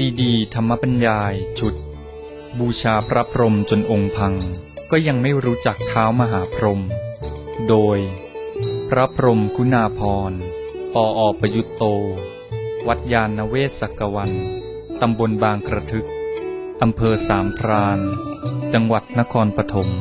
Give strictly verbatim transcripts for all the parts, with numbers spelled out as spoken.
ซีดีธรรมบรรยายชุดบูชาพระพรหมจนองค์พังก็ยังไม่รู้จักเท้ามหาพรหมโดยพระพรหมคุณาภรณ์ปออประยุตโตวัดยานเวศกวันตำบลบางกระทึกอำเภอสามพรานจังหวัดนครปฐม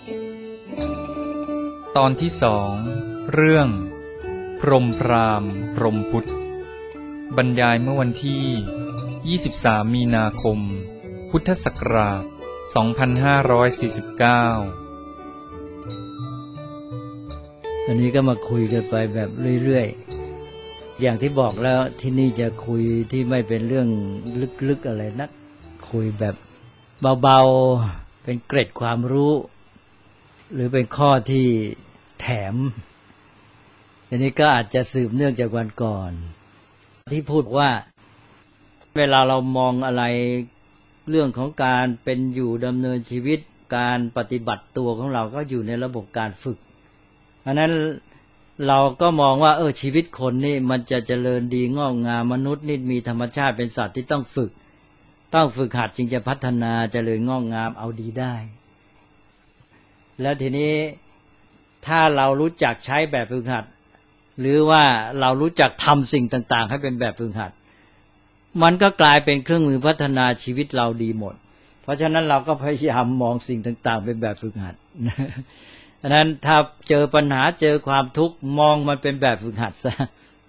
ตอนที่สองเรื่องพรหมพราหมณ์พรหมพุทธบรรยายเมื่อวันที่ยี่สิบสามมีนาคมพุทธศักราชสองพันห้าร้อยสี่สิบเก้าอันนี้ก็มาคุยกันไปแบบเรื่อยๆอย่างที่บอกแล้วที่นี่จะคุยที่ไม่เป็นเรื่องลึกๆอะไรนักคุยแบบเบาๆเป็นเกร็ดความรู้หรือเป็นข้อที่แถมอันนี้ก็อาจจะสืบเนื่องจากวันก่อนที่พูดว่าเวลาเรามองอะไรเรื่องของการเป็นอยู่ดำเนินชีวิตการปฏิบัติตัวของเราก็อยู่ในระบบการฝึกเพราะนั้นเราก็มองว่าเออชีวิตคนนี่มันจะเจริญดีงอกงามมนุษย์นี่มีธรรมชาติเป็นสัตว์ที่ต้องฝึกต้องฝึกหัดจึงจะพัฒนาเจริญงอกงามเอาดีได้แล้วทีนี้ถ้าเรารู้จักใช้แบบฝึกหัดหรือว่าเรารู้จักทำสิ่งต่างๆให้เป็นแบบฝึกหัดมันก็กลายเป็นเครื่องมือพัฒนาชีวิตเราดีหมดเพราะฉะนั้นเราก็พยายามมองสิ่งต่างๆเป็นแบบฝึกหัดฉะนั้นถ้าเจอปัญหาเจอความทุกข์มองมันเป็นแบบฝึกหัดซะ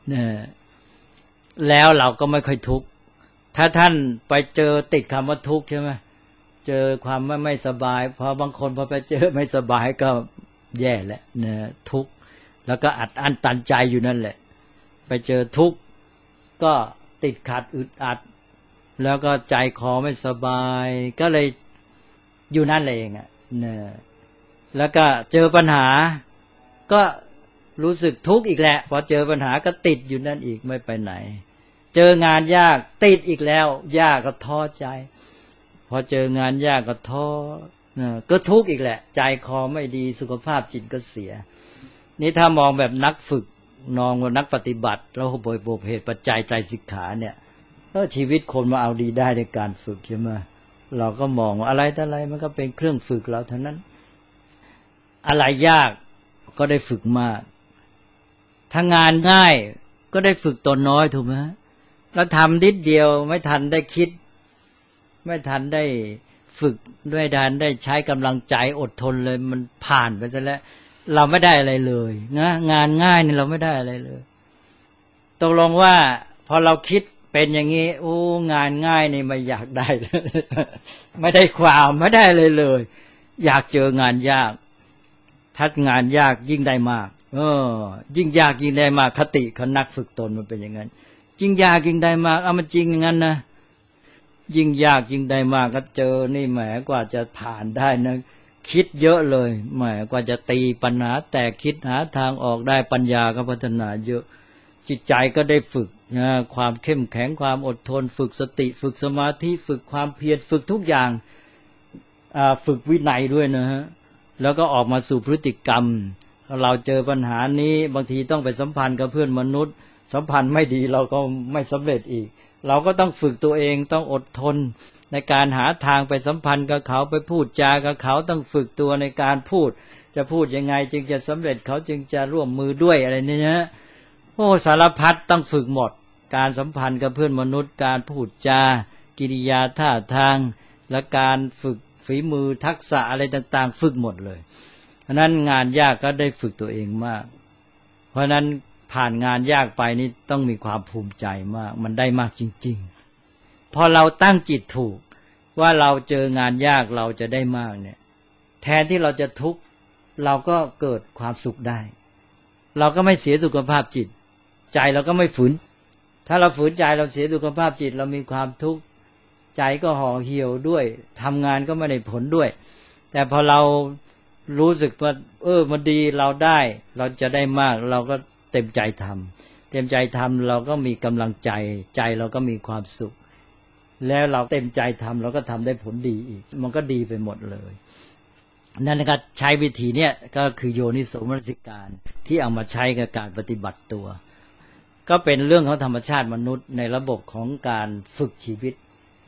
แล้วเราก็ไม่ค่อยทุกข์ถ้าท่านไปเจอติดคำว่าทุกข์ใช่ไหมเจอความไม่ไม่สบายพอบางคนพอไปเจอไม่สบายก็แย่แหละนะทุกข์แล้วก็อัดอั้นตันใจอยู่นั่นแหละไปเจอทุกข์ก็ติดขัดอึดอัดแล้วก็ใจคอไม่สบายก็เลยอยู่นั่นเองอ่ะเนี่ยแล้วก็เจอปัญหาก็รู้สึกทุกข์อีกแหละพอเจอปัญหาก็ติดอยู่นั่นอีกไม่ไปไหนเจองานยากติดอีกแล้วยากก็ท้อใจพอเจองานยากก็ท้อก็ทุกข์อีกแหละใจคอไม่ดีสุขภาพจิตก็เสียนี่ถ้ามองแบบนักฝึกนองว่านักปฏิบัติแล้วบริบทเหตุปัจจัยใจสิกขาเนี่ยก็ชีวิตคนมาเอาดีได้ในการฝึกใช่ไหมเราก็มองว่าอะไรแต่อะไรมันก็เป็นเครื่องฝึกเราเท่านั้นอะไรยากก็ได้ฝึกมากถ้างานง่ายก็ได้ฝึกตนน้อยถูกไหมแล้วทำนิดเดียวไม่ทันได้คิดไม่ทันได้ฝึกด้วยดันได้ใช้กำลังใจอดทนเลยมันผ่านไปซะแล้วเราไม่ได้อะไรเลยนะงานง่ายนี่เราไม่ได้อะไรเลยตกลงว่าพอเราคิดเป็นอย่างนี้โอ้งานง่ายนี่ไม่อยากได้เลยไม่ได้ความไม่ได้เลยเลยอยากเจองานยากถ้างานยากยิ่งได้มากเออยิ่งยากยิ่งได้มากคติของนักฝึกตนมันเป็นอย่างนั้นยิ่งยากยิ่งได้มากเอามันจริงอย่างนั้นนะยิ่งยากยิ่งได้มากก็เจอนี่แหมกว่าจะผ่านได้นะคิดเยอะเลยแหมกว่าจะตีปัญหาแต่คิดหาทางออกได้ปัญญาก็พัฒนาเยอะจิตใจก็ได้ฝึกนะความเข้มแข็งความอดทนฝึกสติฝึกสมาธิฝึกความเพียรฝึกทุกอย่างอ่าฝึกวินัยด้วยนะฮะแล้วก็ออกมาสู่พฤติกรรมเราเจอปัญหานี้บางทีต้องไปสัมพันธ์กับเพื่อนมนุษย์สัมพันธ์ไม่ดีเราก็ไม่สำเร็จอีกเราก็ต้องฝึกตัวเองต้องอดทนในการหาทางไปสัมพันธ์กับเขาไปพูดจากับเขาต้องฝึกตัวในการพูดจะพูดยังไงจึงจะสำเร็จเขาจึงจะร่วมมือด้วยอะไรนี่นะโอ้สารพัดต้องฝึกหมดการสัมพันธ์กับเพื่อนมนุษย์การพูดจากิริยาท่าทางและการฝึกฝีมือทักษะอะไรต่างๆฝึกหมดเลยเพราะนั้นงานยากก็ได้ฝึกตัวเองมากเพราะนั้นผ่านงานยากไปนี่ต้องมีความภูมิใจมากมันได้มากจริงๆพอเราตั้งจิตถูกว่าเราเจองานยากเราจะได้มากเนี่ยแทนที่เราจะทุกข์เราก็เกิดความสุขได้เราก็ไม่เสียสุขภาพจิตใจเราก็ไม่ฝืนถ้าเราฝืนใจเราเสียสุขภาพจิตเรามีความทุกข์ใจก็ห่อเหี่ยวด้วยทำงานก็ไม่ได้ผลด้วยแต่พอเรารู้สึกว่าเออมันดีเราได้เราจะได้มากเราก็เต็มใจทำเต็มใจทำเราก็มีกำลังใจใจเราก็มีความสุขแล้วเราเต็มใจทำเราก็ทำได้ผลดีอีกมันก็ดีไปหมดเลยนั่นนะครับใช้วิธีเนี้ยก็คือโยนิโสมนสิการที่เอามาใช้กับการปฏิบัติตัวก็เป็นเรื่องของธรรมชาติมนุษย์ในระบบของการฝึกชีวิต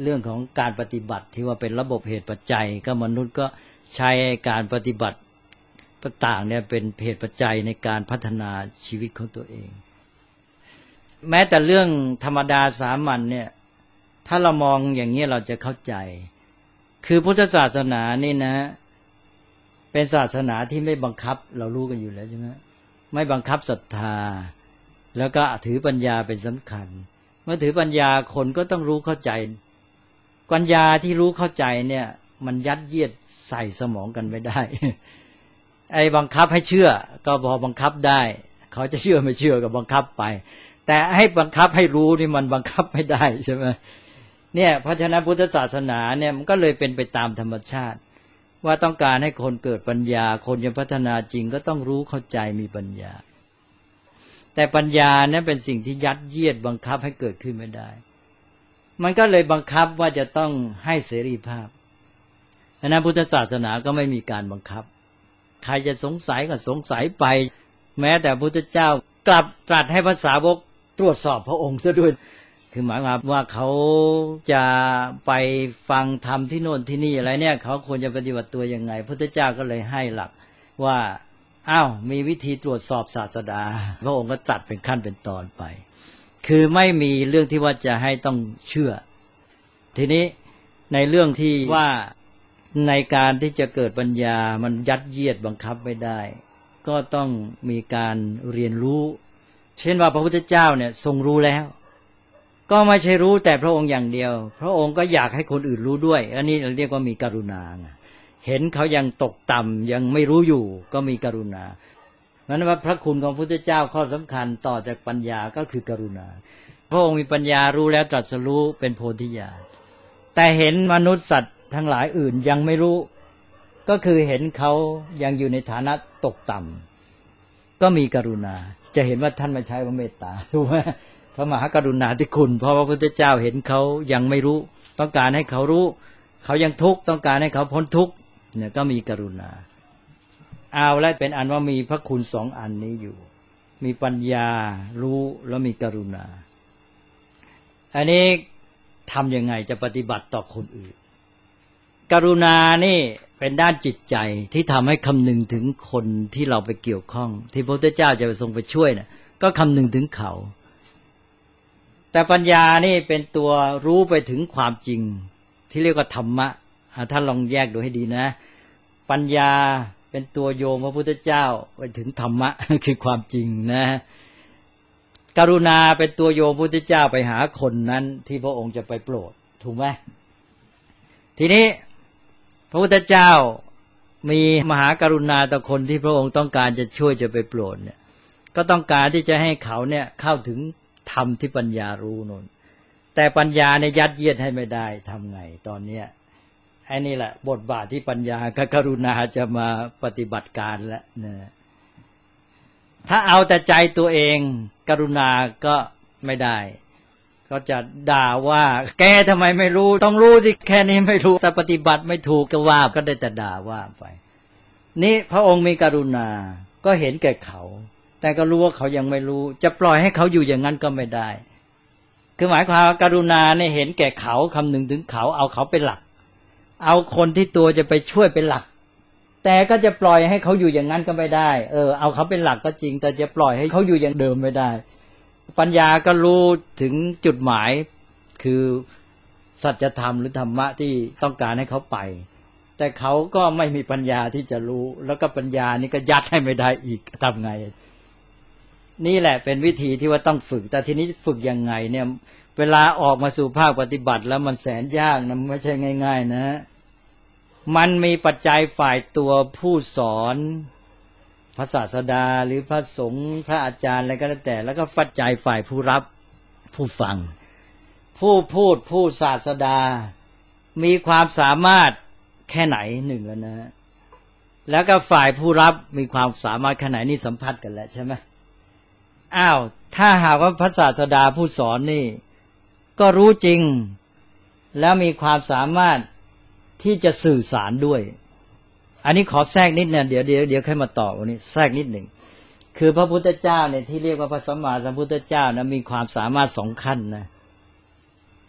เรื่องของการปฏิบัติที่ว่าเป็นระบบเหตุปัจจัยก็มนุษย์ก็ใช้การปฏิบัติต่างๆเนี่ยเป็นเหตุปัจจัยในการพัฒนาชีวิตของตัวเองแม้แต่เรื่องธรรมดาสามัญเนี่ยถ้าเรามองอย่างนี้เราจะเข้าใจคือพุทธศาสนานี่นะเป็นศาสนาที่ไม่บังคับเรารู้กันอยู่แล้วใช่ไหมไม่บังคับศรัทธาแล้วก็ถือปัญญาเป็นสำคัญเมื่อถือปัญญาคนก็ต้องรู้เข้าใจปัญญาที่รู้เข้าใจเนี่ยมันยัดเยียดใส่สมองกันไม่ได้ ไอ้บังคับให้เชื่อก็พอบังคับได้เขาจะเชื่อไม่เชื่อก็บังคับไปแต่ให้บังคับให้รู้นี่มันบังคับไม่ได้ใช่ไหมเนี่ยเพราะฉะนั้นพุทธศาสนาเนี่ยมันก็เลยเป็นไปตามธรรมชาติว่าต้องการให้คนเกิดปัญญาคนจะพัฒนาจริงก็ต้องรู้เข้าใจมีปัญญาแต่ปัญญาเนี่ยเป็นสิ่งที่ยัดเยียดบังคับให้เกิดขึ้นไม่ได้มันก็เลยบังคับว่าจะต้องให้เสรีภาพฉะนั้นพุทธศาสนาก็ไม่มีการบังคับใครจะสงสัยก็สงสัยไปแม้แต่พุทธเจ้ากลับตรัสให้พระสาวกตรวจสอบพระองค์ซะด้วยคือหมายความว่าเขาจะไปฟังธรรมที่โน่นที่นี่อะไรเนี่ยเขาควรจะปฏิบัติตัวยังไงพุทธเจ้าก็เลยให้หลักว่าอ้าวมีวิธีตรวจสอบศาสดาพระองค์ก็ตัดเป็นขั้นเป็นตอนไปคือไม่มีเรื่องที่ว่าจะให้ต้องเชื่อทีนี้ในเรื่องที่ว่าในการที่จะเกิดปัญญามันยัดเยียดบังคับไม่ได้ก็ต้องมีการเรียนรู้เช่นว่าพระพุทธเจ้าเนี่ยทรงรู้แล้วก็ไม่ใช่รู้แต่พระองค์อย่างเดียวพระองค์ก็อยากให้คนอื่นรู้ด้วยอันนี้เราเรียกว่ามีกรุณาเห็นเขายังตกต่ำยังไม่รู้อยู่ก็มีกรุณาเพราะนั้นว่าพระคุณของพระพุทธเจ้าข้อสำคัญต่อจากปัญญาก็คือกรุณาพระองค์มีปัญญารู้แล้วตรัสรู้เป็นโพธิญาณแต่เห็นมนุษย์สัตว์ทั้งหลายอื่นยังไม่รู้ก็คือเห็นเขายังอยู่ในฐานะตกต่ำก็มีกรุณาจะเห็นว่าท่านไม่ใช้พระเมตตาถูกไหมพระมหากรุณาธิคุณเพราะว่าพระพุทธเจ้าเห็นเขายังไม่รู้ต้องการให้เขารู้เขายังทุกข์ต้องการให้เขาพ้นทุกข์เนี่ยก็มีกรุณาเอาแล้วเป็นอันว่ามีพระคุณสองอันนี้อยู่มีปัญญารู้แล้วมีกรุณาอันนี้ทำยังไงจะปฏิบัติต่อคนอื่นกรุณานี่เป็นด้านจิตใจที่ทำให้คำนึงถึงคนที่เราไปเกี่ยวข้องที่พระพุทธเจ้าจะไปทรงไปช่วยเนี่ยก็คำนึงถึงเขาแต่ปัญญานี่เป็นตัวรู้ไปถึงความจริงที่เรียกว่าธรรมะท่านลองแยกดูให้ดีนะปัญญาเป็นตัวโยงพระพุทธเจ้าไปถึงธรรมะ คือความจริงนะกรุณาเป็นตัวโยงพระพุทธเจ้าไปหาคนนั้นที่พระองค์จะไปโปรดถูกไหมทีนี้พระพุทธเจ้ามีมหากรุณาต่อคนที่พระองค์ต้องการจะช่วยจะไปโปรดเนี่ยก็ต้องการที่จะให้เขาเนี่ยเข้าถึงธรรมที่ปัญญารู้นนแต่ปัญญาเนี่ยยัดเยียดให้ไม่ได้ทำไงตอนเนี้ยไอ้นี่แหละบทบาทที่ปัญญากับกรุณาจะมาปฏิบัติการแล้วนะถ้าเอาแต่ใจตัวเองกรุณาก็ไม่ได้ก็จะด่าว่าแกทำไมไม่รู้ต้องรู้ที่แค่นี้ไม่รู้แต่ปฏิบัติไม่ถูกก็ว่าก็ได้แต่ด่าว่าไปนี่พระองค์มีกรุณาก็เห็นแก่เขาแต่ก็รู้ว่าเขายังไม่รู้จะปล่อยให้เขาอยู่อย่างนั้นก็ไม่ได้คือหมายความว่ากรุณาเนี่ยเห็นแก่เขาคำนึงถึงเขาเอาเขาเป็นหลักเอาคนที่ตัวจะไปช่วยเป็นหลักแต่ก็จะปล่อยให้เขาอยู่อย่างนั้นก็ไม่ได้เออเอาเขาเป็นหลักก็จริงแต่จะปล่อยให้เขาอยู่อย่างเดิมไม่ได้ปัญญาก็รู้ถึงจุดหมายคือสัจธรรมหรือธรรมะที่ต้องการให้เขาไปแต่เขาก็ไม่มีปัญญาที่จะรู้แล้วก็ปัญญานี่ก็ยัดให้ไม่ได้อีกทำไงนี่แหละเป็นวิธีที่ว่าต้องฝึกแต่ทีนี้ฝึกยังไงเนี่ยเวลาออกมาสู่ภาคปฏิบัติแล้วมันแสนยากนะไม่ใช่ง่ายๆนะมันมีปัจจัยฝ่ายตัวผู้สอนพระศาสดาหรือพระสงฆ์พระอาจารย์อะไรก็แล้วแต่แล้วก็ปัจจัยฝ่ายผู้รับผู้ฟังผู้พูดผู้ศาสดามีความสามารถแค่ไหนหนึ่งแล้วนะแล้วก็ฝ่ายผู้รับมีความสามารถแค่ไหนนี่สัมพัทธ์กันแล้วใช่ไหมอ้าวถ้าหากว่าพระศาสดาผู้สอนนี่ก็รู้จริงแล้วมีความสามารถที่จะสื่อสารด้วยอันนี้ขอแทรกนิดนึงเดี๋ยวเดี๋ยวเดี๋ยวค่อยมาต่อวันนี้แทรกนิดหนึ่งคือพระพุทธเจ้าเนี่ยที่เรียกว่าพระสัมมาสัมพุทธเจ้านะมีความสามารถสองขั้นนะ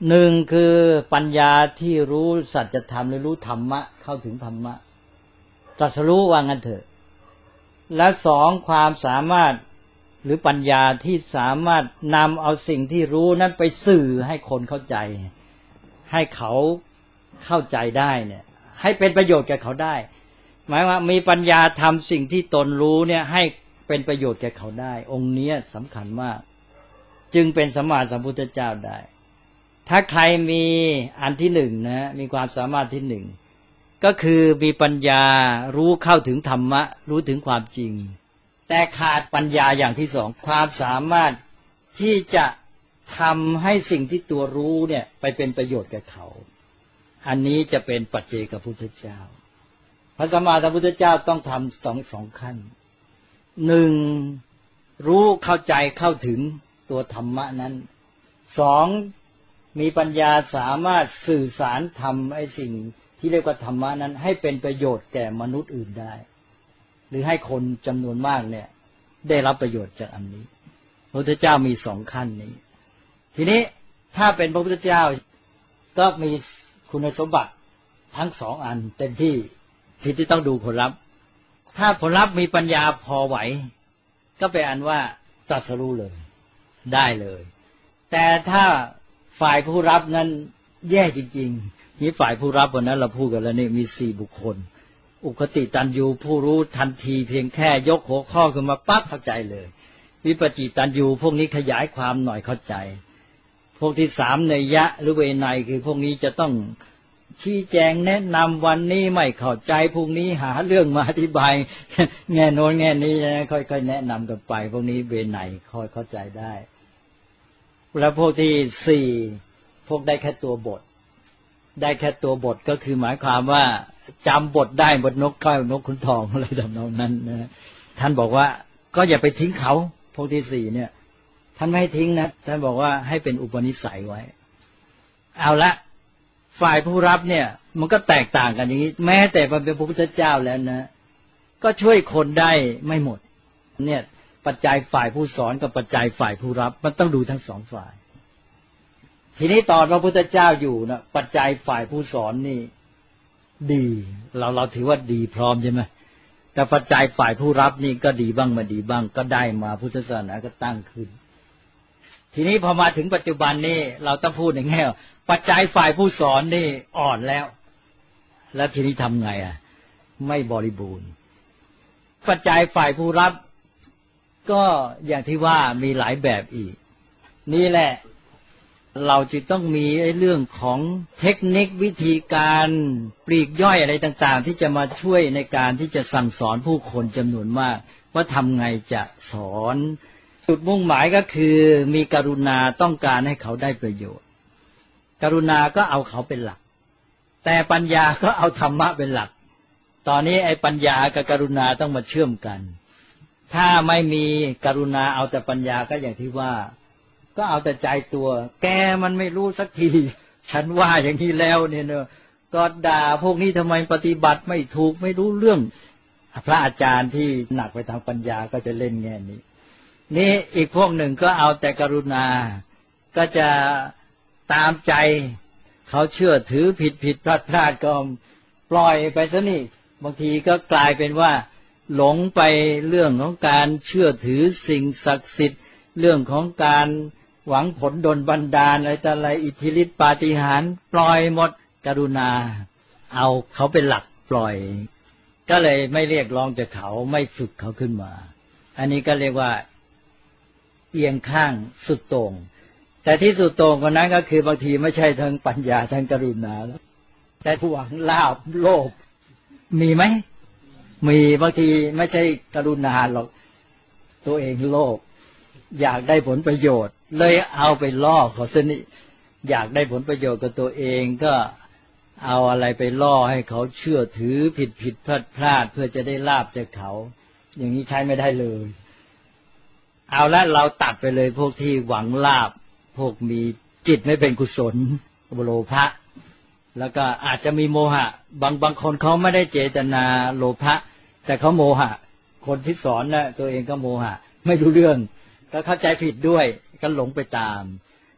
หนึ่งคือปัญญาที่รู้สัจธรรมหรือรู้ธรรมะเข้าถึงธรรมะตรัสรู้ว่างั้นเถอะและสองความสามารถหรือปัญญาที่สามารถนำเอาสิ่งที่รู้นั้นไปสื่อให้คนเข้าใจให้เขาเข้าใจได้เนี่ยให้เป็นประโยชน์แก่เขาได้หมายว่ามีปัญญาทำสิ่งที่ตนรู้เนี่ยให้เป็นประโยชน์แก่เขาได้องค์นี้สำคัญมากจึงเป็นสัมมาสัมพุทธเจ้าได้ถ้าใครมีอันที่หนึ่งนะมีความสามารถที่หนึ่งก็คือมีปัญญารู้เข้าถึงธรรมะรู้ถึงความจริงแต่ขาดปัญญาอย่างที่สองความสามารถที่จะทำให้สิ่งที่ตัวรู้เนี่ยไปเป็นประโยชน์แก่เขาอันนี้จะเป็นปัจเจกพุทธเจ้าพระสัมมาสัมพุทธเจ้าต้องทำสองสองขั้นหนึ่งรู้เข้าใจเข้าถึงตัวธรรมะนั้นสองมีปัญญาสามารถสื่อสารทำไอ้สิ่งที่เรียกว่าธรรมะนั้นให้เป็นประโยชน์แก่มนุษย์อื่นได้หรือให้คนจำนวนมากเนี่ยได้รับประโยชน์จากอันนี้พระพุทธเจ้ามีสองขั้นนี้ทีนี้ถ้าเป็นพระพุทธเจ้าก็มีคุณสมบัติทั้งสองอันเต็มที่ที่ที่ต้องดูผลลัพธ์ถ้าผลลัพธ์มีปัญญาพอไหวก็เป็นอันว่าตรัสรู้เลยได้เลยแต่ถ้าฝ่ายผู้รับนั้นแย่จริงๆนี่ฝ่ายผู้รับวันนั้นเราพูดกันแล้วนี่มีสี่บุคคลอุคติตันยูผู้รู้ทันทีเพียงแค่ยกหัวข้อขึ้นมาปั๊บเข้าใจเลยวิปจิตันยูพวกนี้ขยายความหน่อยเข้าใจพวกที่สามเนยยะหรือเวไนคือพวกนี้จะต้องชี้แจงแนะนำวันนี้ไม่เข้าใจพวกนี้หาเรื่องมาอธิบายแง่โน้นแง่นี้ค่อยๆแนะนำกันไปพวกนี้เวไนค่อยเข้าใจได้แล้วพวกที่สี่พวกได้แค่ตัวบทได้แค่ตัวบทก็คือหมายความว่าจำบทได้บทนกก้อยนกขุนทองอะไรทำนองนั้นนะท่านบอกว่าก็อย่าไปทิ้งเขาพวกที่สี่เนี่ยท่านไม่ให้ทิ้งนะท่านบอกว่าให้เป็นอุปนิสัยไว้เอาละฝ่ายผู้รับเนี่ยมันก็แตกต่างกันอย่างนี้แม้แต่เป็นพระพุทธเจ้าแล้วนะก็ช่วยคนได้ไม่หมดเนี่ยปัจจัยฝ่ายผู้สอนกับปัจจัยฝ่ายผู้รับมันต้องดูทั้งสองฝ่ายทีนี้ตอนพระพุทธเจ้าอยู่นะปัจจัยฝ่ายผู้สอนนี่ดีเราเราถือว่าดีพร้อมใช่ไหมแต่ปัจจัยฝ่ายผู้รับนี่ก็ดีบ้างไม่ดีบ้างก็ได้มาพุทธศาสนาก็ตั้งขึ้นทีนี้พอมาถึงปัจจุบันนี่เราต้องพูดในแง่ปัจจัยฝ่ายผู้สอนนี่อ่อนแล้วแล้วทีนี้ทำไงอ่ะไม่บริบูรณ์ปัจจัยฝ่ายผู้รับก็อย่างที่ว่ามีหลายแบบอีกนี่แหละเราจะต้องมีไอ้เรื่องของเทคนิควิธีการปลีกย่อยอะไรต่างๆที่จะมาช่วยในการที่จะสั่งสอนผู้คนจำนวนมากว่าทำไงจะสอนจุดมุ่งหมายก็คือมีกรุณาต้องการให้เขาได้ประโยชน์กรุณาก็เอาเขาเป็นหลักแต่ปัญญาก็เอาธรรมะเป็นหลักตอนนี้ไอ้ปัญญากับกรุณาต้องมาเชื่อมกันถ้าไม่มีกรุณาเอาแต่ปัญญาก็อย่างที่ว่าก็เอาแต่ใจตัวแกมันไม่รู้สักทีฉันว่าอย่างนี้แล้วเนี่ยเนอะก็ด่าพวกนี้ทำไมปฏิบัติไม่ถูกไม่รู้เรื่องพระอาจารย์ที่หนักไปทางปัญญาก็จะเล่นแง่นี้นี่อีกพวกหนึ่งก็เอาแต่กรุณาก็จะตามใจเขาเชื่อถือผิดผิดพลาดพลาดก็ปล่อยไปซะนี่บางทีก็กลายเป็นว่าหลงไปเรื่องของการเชื่อถือสิ่งศักดิ์สิทธิ์เรื่องของการหวังผลดลบันดาลอะไรต่ออะไรอิทธิฤทธิปาฏิหาริย์ปล่อยหมดกรุณาเอาเขาเป็นหลักปล่อยก็เลยไม่เรียกร้องจากเขาไม่ฝึกเขาขึ้นมาอันนี้ก็เรียกว่าเอียงข้างสุดโต่งแต่ที่สุดโต่งกว่านั้นก็คือบางทีไม่ใช่ทั้งปัญญาทั้งกรุณาแล้วแต่หวังลาภโลภมีไหมมีบางทีไม่ใช่กรุณาหรอกตัวเองโลภอยากได้ผลประโยชน์เลยเอาไปล่อเขาซะนี่อยากได้ผลประโยชน์กับตัวเองก็เอาอะไรไปล่อให้เขาเชื่อถือผิดผิดพลาดพลาดเพื่อจะได้ลาภจากเขาอย่างนี้ใช้ไม่ได้เลยเอาละเราตัดไปเลยพวกที่หวังลาภพวกมีจิตไม่เป็นกุศลโลภะแล้วก็อาจจะมีโมหะบางบางคนเขาไม่ได้เจตนาโลภะแต่เขาโมหะคนที่สอนนะตัวเองก็โมหะไม่รู้เรื่องก็เข้าใจผิดด้วยก็หลงไปตาม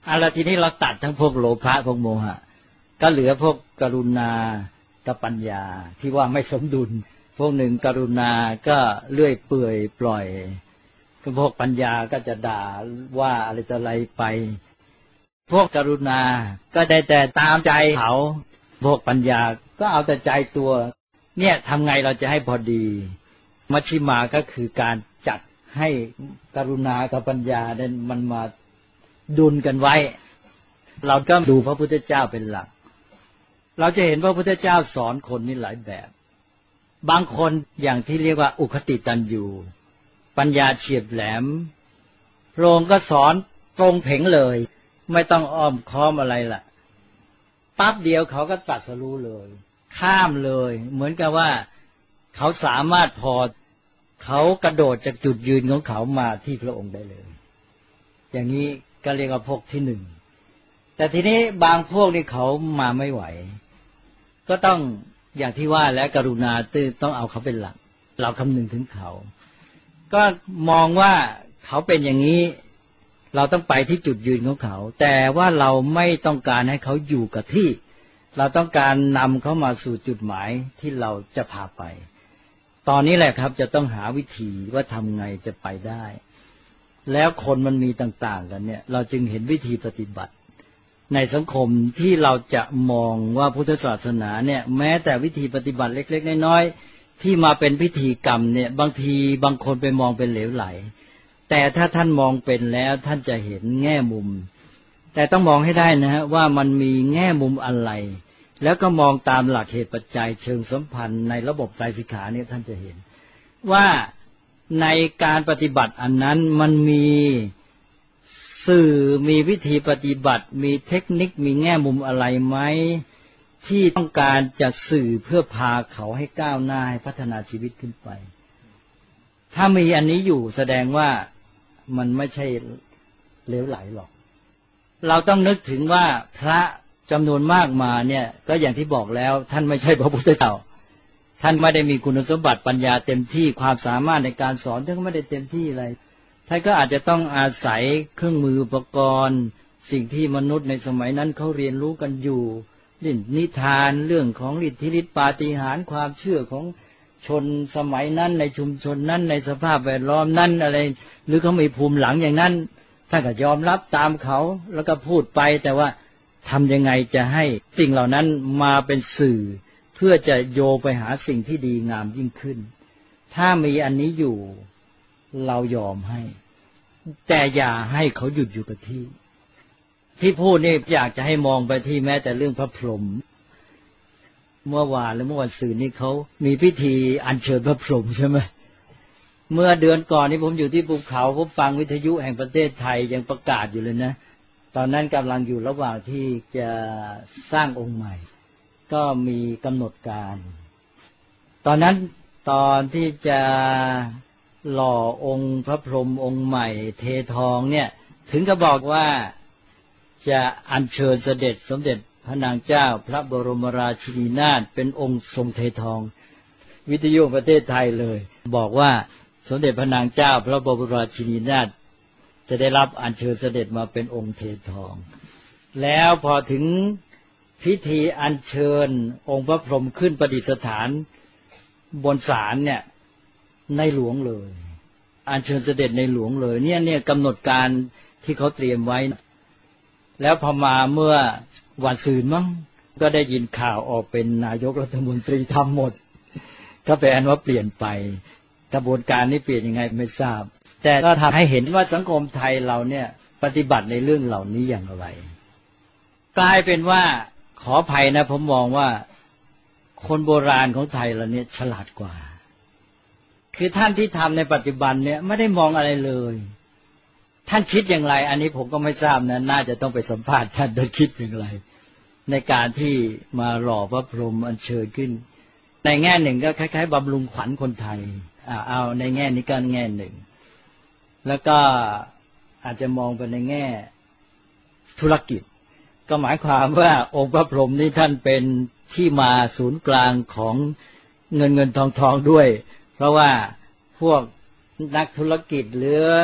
เอาละทีนี้เราตัดทั้งพวกโลภะพวกโมหะก็เหลือพวกกรุณากับปัญญาที่ว่าไม่สมดุลพวกหนึ่งกรุณาก็เลื่อยเปื่อยปล่อยพวกปัญญาก็จะด่าว่าอะไรต่ออะไรไปพวกกรุณาก็ได้แต่ตามใจเขาพวกปัญญาก็เอาแต่ใจตัวเนี่ยทำไงเราจะให้พอดีมัชฌิมาก็คือการจัดให้กรุณากับปัญญาเนี่ยมันมาดุลกันไว้เราก็ดูพระพุทธเจ้าเป็นหลักเราจะเห็นว่าพระพุทธเจ้าสอนคนนี่หลายแบบบางคนอย่างที่เรียกว่าอุคติตันยูปัญญาเฉียบแหลมพระองค์ก็สอนตรงเพ่งเลยไม่ต้องอ้อมค้อมอะไรล่ะปั๊บเดียวเขาก็ตรัสรู้เลยข้ามเลยเหมือนกับว่าเขาสามารถพอเขากระโดดจากจุดยืนของเขามาที่พระองค์ได้เลยอย่างนี้ก็เรียกว่าพวกที่หนึ่งแต่ทีนี้บางพวกนี่เขามาไม่ไหวก็ต้องอย่างที่ว่าและกรุณาตื้อต้องเอาเขาเป็นหลักเราคำนึงถึงเขาก็มองว่าเขาเป็นอย่างนี้เราต้องไปที่จุดยืนของเขาแต่ว่าเราไม่ต้องการให้เขาอยู่กับที่เราต้องการนำเขามาสู่จุดหมายที่เราจะพาไปตอนนี้แหละครับจะต้องหาวิธีว่าทำไงจะไปได้แล้วคนมันมีต่างๆกันเนี่ยเราจึงเห็นวิธีปฏิบัติในสังคมที่เราจะมองว่าพุทธศาสนาเนี่ยแม้แต่วิธีปฏิบัติเล็กๆน้อยๆที่มาเป็นพิธีกรรมเนี่ยบางทีบางคนไปมองเป็นเหลวไหลแต่ถ้าท่านมองเป็นแล้วท่านจะเห็นแง่มุมแต่ต้องมองให้ได้นะฮะว่ามันมีแง่มุมอะไรแล้วก็มองตามหลักเหตุปัจจัยเชิงสัมพันธ์ในระบบไตรสิกขาเนี่ยท่านจะเห็นว่าในการปฏิบัติอันนั้นมันมีสื่อมีวิธีปฏิบัติมีเทคนิคมีแง่มุมอะไรไหมที่ต้องการจะสื่อเพื่อพาเขาให้ก้าวหน้าให้พัฒนาชีวิตขึ้นไปถ้ามีอันนี้อยู่แสดงว่ามันไม่ใช่เหลวไหลหรอกเราต้องนึกถึงว่าพระจำนวนมากมาเนี่ยก็อย่างที่บอกแล้วท่านไม่ใช่พระพุทธเจ้าท่านไม่ได้มีคุณสมบัติปัญญาเต็มที่ความสามารถในการสอนท่านก็ไม่ได้เต็มที่อะไรท่านก็อาจจะต้องอาศัยเครื่องมืออุปกรณ์สิ่งที่มนุษย์ในสมัยนั้นเขาเรียนรู้กันอยู่นิทานเรื่องของฤทธิฤทธิปาฏิหาริย์ความเชื่อของชนสมัยนั้นในชุมชนนั้นในสภาพแวดล้อมนั้นอะไรหรือเขามีภูมิหลังอย่างนั้นท่านก็ยอมรับตามเขาแล้วก็พูดไปแต่ว่าทำยังไงจะให้สิ่งเหล่านั้นมาเป็นสื่อเพื่อจะโยงไปหาสิ่งที่ดีงามยิ่งขึ้นถ้ามีอันนี้อยู่เรายอมให้แต่อย่าให้เขาหยุดอยู่กับที่ที่พูดนี่อยากจะให้มองไปที่แม้แต่เรื่องพระพรหมเมื่อวานหรือเมื่อวันศุกร์นี้เขามีพิธีอัญเชิญพระพรหมใช่ไหมเมื่อเดือนก่อนนี้ผมอยู่ที่ภูเขาผมฟังวิทยุแห่งประเทศไทยยังประกาศอยู่เลยนะตอนนั้นกำลังอยู่ระหว่างที่จะสร้างองค์ใหม่ก็มีกำหนดการตอนนั้นตอนที่จะหล่อองค์พระพรหมองค์ใหม่เททองเนี่ยถึงก็บอกว่าจะอัญเชิญเสด็จสมเด็จพระนางเจ้าพระบรมราชินีนาถเป็นองค์ทรงเททองวิทยุประเทศไทยเลยบอกว่าสมเด็จพระนางเจ้าพระบรมราชินีนาถจะได้รับอัญเชิญเสด็จมาเป็นองค์เททองแล้วพอถึงพิธีอัญเชิญองค์พระพรหมขึ้นประดิษฐานบนศาลเนี่ยในหลวงเลยอัญเชิญเสด็จในหลวงเลยเนี่ยเนี่ยกำหนดการที่เขาเตรียมไว้แล้วพอมาเมื่อวันศุกร์มั้งก็ได้ยินข่าวออกเป็นนายกรัฐมนตรีทำหมดก็แปลว่าเปลี่ยนไปกระบวนการนี้เปลี่ยนยังไงไม่ทราบแต่ก็ทำให้เห็นว่าสังคมไทยเราเนี่ยปฏิบัติในเรื่องเหล่านี้อย่างไรกลายเป็นว่าขออภัยนะผมมองว่าคนโบราณของไทยเราเนี่ยฉลาดกว่าคือท่านที่ทำในปัจจุบันเนี่ยไม่ได้มองอะไรเลยท่านคิดอย่างไรอันนี้ผมก็ไม่ทราบนะน่าจะต้องไปสัมภาษณ์ท่านท่านคิดอย่างไรในการที่มาหล่อพระพรหมอัญเชิญขึ้นในแง่หนึ่งก็คล้ายๆบำรุงขวัญคนไทยอ่าเอาในแง่นี้ก็แง่หนึ่งแล้วก็อาจจะมองไปในแง่ธุรกิจก็หมายความว่าองค์พระพรหมนี้ท่านเป็นที่มาศูนย์กลางของเงินเงินทองทองด้วยเพราะว่าพวกนักธุรกิจหรือ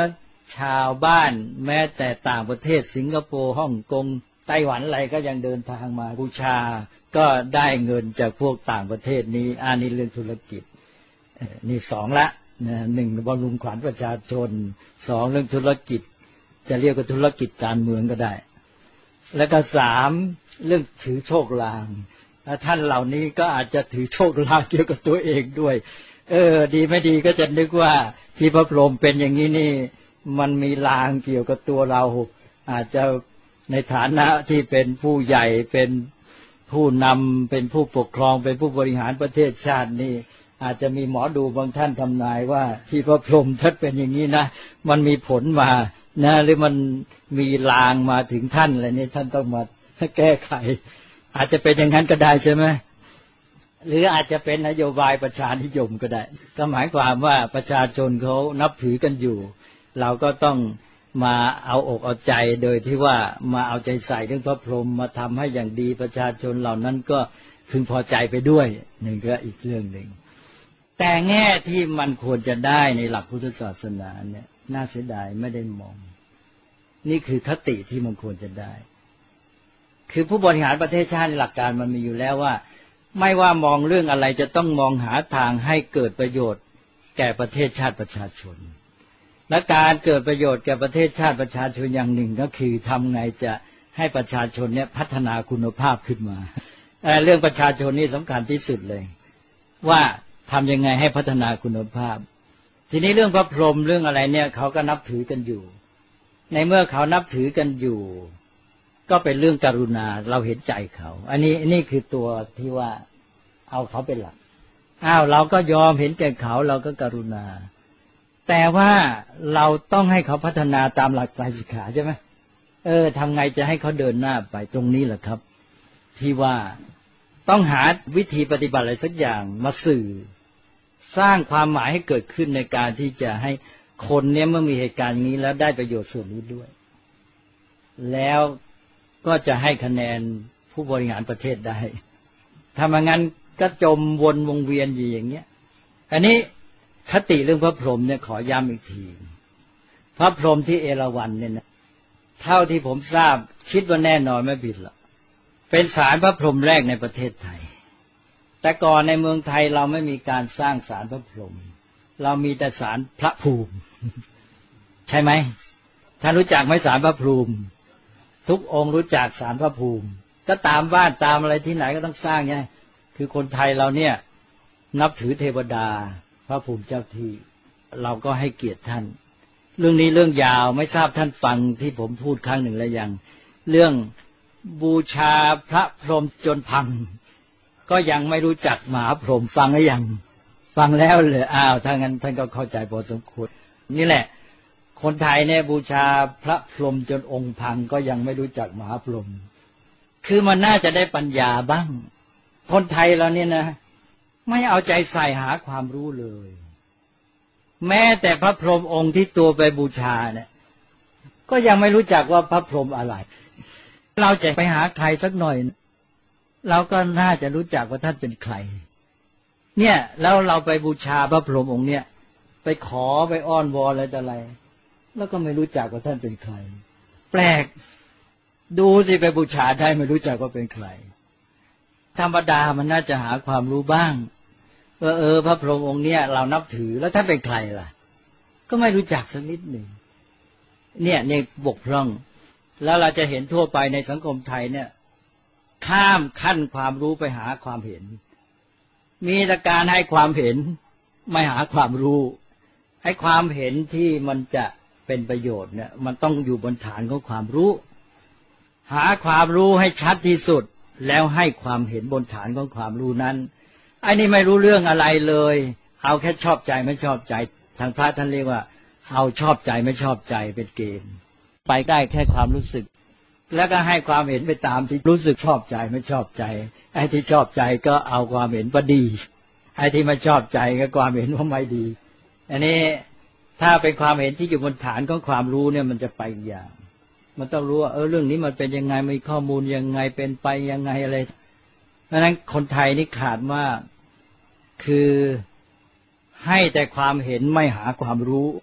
ชาวบ้านแม้แต่ต่างประเทศสิงคโปร์ฮ่องกงไต้หวันอะไรก็ยังเดินทางมาบูชาก็ได้เงินจากพวกต่างประเทศนี้อันนี้เรื่องธุรกิจนี่สองละนะหนึ่งบำรุงขวัญประชาชนสองเรื่องธุรกิจจะเรียกว่าธุรกิจการเมืองก็ได้แล้วก็สามเรื่องถือโชคลางท่านเหล่านี้ก็อาจจะถือโชคลางเกี่ยวกับตัวเองด้วยเออดีไม่ดีก็จะนึกว่าที่พระพรหมเป็นอย่างนี้นี่มันมีลางเกี่ยวกับตัวเราอาจจะในฐานะที่เป็นผู้ใหญ่เป็นผู้นำเป็นผู้ปกครองเป็นผู้บริหารประเทศชาตินี่อาจจะมีหมอดูบางท่านทำนายว่าที่พระพรหมท่านเป็นอย่างนี้นะมันมีผลมานะหรือมันมีลางมาถึงท่านอะไรนี่ท่านต้องมาแก้ไขอาจจะเป็นอย่างนั้นก็ได้ใช่ไหมหรืออาจจะเป็นนโยบายประชานิยมก็ได้ก็หมายความว่าประชาชนเขานับถือกันอยู่เราก็ต้องมาเอาอกเอาใจโดยที่ว่ามาเอาใจใส่เรื่องพระพรหมมาทำให้อย่างดีประชาชนเหล่านั้นก็พึงพอใจไปด้วยนี่ก็อีกเรื่องหนึ่งแต่แง่ที่มันควรจะได้ในหลักพุทธศาสนาเนี่ยน่าเสียดายไม่ได้มองนี่คือคติที่มันควรจะได้คือผู้บริหารประเทศชาติหลักการมันมีอยู่แล้วว่าไม่ว่ามองเรื่องอะไรจะต้องมองหาทางให้เกิดประโยชน์แก่ประเทศชาติประชาชนและการเกิดประโยชน์แก่ประเทศชาติประชาชนอย่างหนึ่งก็คือทำไงจะให้ประชาชนเนี่ยพัฒนาคุณภาพขึ้นมา เ, เรื่องประชาชนนี่สำคัญที่สุดเลยว่าทำยังไงให้พัฒนาคุณภาพทีนี้เรื่องพระพรหมเรื่องอะไรเนี่ยเขาก็นับถือกันอยู่ในเมื่อเขานับถือกันอยู่ก็เป็นเรื่องกรุณาเราเห็นใจเขาอันนี้นี่คือตัวที่ว่าเอาเขาเป็นหลักอ้าวเราก็ยอมเห็นแก่เขาเราก็กรุณาแต่ว่าเราต้องให้เขาพัฒนาตามหลักไตรสิกขาใช่ไหมเออทำไงจะให้เขาเดินหน้าไปตรงนี้แหละครับที่ว่าต้องหาวิธีปฏิบัติอะไรสักอย่างมาสื่อสร้างความหมายให้เกิดขึ้นในการที่จะให้คนเนี้ยเมื่อมีเหตุการณ์อย่างนี้แล้วได้ประโยชน์ส่วนนี้ด้วยแล้วก็จะให้คะแนนผู้บริหารประเทศได้ถ้าไม่งั้นก็จมวนวงเวียนอยู่อย่างเงี้ยอันนี้คติเรื่องพระพรหมเนี่ยขอย้ำอีกทีพระพรหมที่เอราวัณเนี่ยนะเท่าที่ผมทราบคิดว่าแน่นอนไม่ผิดหรอกเป็นศาลพระพรหมแรกในประเทศไทยแต่ก่อนในเมืองไทยเราไม่มีการสร้างศาลพระพรหมเรามีแต่ศาลพระภูมิใช่ไหมท่านรู้จักไหมศาลพระภูมิทุกองค์รู้จักศาลพระภูมิก็ตามบ้านตามอะไรที่ไหนก็ต้องสร้างไงคือคนไทยเราเนี่ยนับถือเทวดาพระภูมิเจ้าที่เราก็ให้เกียรติท่านเรื่องนี้เรื่องยาวไม่ทราบท่านฟังที่ผมพูดครั้งหนึ่งแล้วยังเรื่องบูชาพระพรหมจนพังก็ยังไม่รู้จักมหาพรหมฟังหรือยังฟังแล้วเลยอ้าวถ้างั้นท่านก็เข้าใจพอสมควรนี่แหละคนไทยเนี่ยบูชาพระพรหมจนองค์พังก็ยังไม่รู้จักมหาพรหมคือมันน่าจะได้ปัญญาบ้างคนไทยเราเนี่ยนะไม่เอาใจใส่หาความรู้เลยแม้แต่พระพรหมองค์ที่ตัวไปบูชาเนี่ยก็ยังไม่รู้จักว่าพระพรหมอะไรเราจะไปหาใครสักหน่อยเราก็น่าจะรู้จักว่าท่านเป็นใครเนี่ยแล้วเราไปบูชาพระพรหมองค์เนี่ยไปขอไปอ้อนวอนอะไรต่ออะไรแล้วก็ไม่รู้จักว่าท่านเป็นใครแปลกดูสิไปบูชาได้ไม่รู้จักว่าเป็นใครธรรมดามันน่าจะหาความรู้บ้างว่าเออพระพรหมองค์เนี้ยเรานับถือแล้วท่านเป็นใครล่ะก็ไม่รู้จักสักนิดหนึ่งเนี่ยเนี่ยบกพร่องแล้วเราจะเห็นทั่วไปในสังคมไทยเนี่ยข้ามขั้นความรู้ไปหาความเห็นมีแต่การให้ความเห็นไม่หาความรู้ให้ความเห็นที่มันจะเป็นประโยชน์เนี่ยมันต้องอยู่บนฐานของความรู้หาความรู้ให้ชัดที่สุดแล้วให้ความเห็นบนฐานของความรู้นั้นไอ้นี่ไม่รู้เรื่องอะไรเลยเอาแค่ชอบใจไม่ชอบใจทางพระท่านเรียกว่าเอาชอบใจไม่ชอบใจเป็นเกณฑ์ไปได้แค่ความรู้สึกแล้วก็ให้ความเห็นไปตามที่รู้สึกชอบใจไม่ชอบใจไอ้ที่ชอบใจก็เอาความเห็นว่าดีไอ้ที่ไม่ชอบใจก็ความเห็นว่าไม่ดีอันนี้ถ้าเป็นความเห็นที่อยู่บนฐานของความรู้เนี่ยมันจะไปอีกอย่างมันต้องรู้ว่าเออเรื่องนี้มันเป็นยังไงมีข้อมูลยังไงเป็นไปยังไงอะไรเพราะฉะนั้นคนไทยนี่ขาดมากคือให้แต่ความเห็นไม่หาความรู้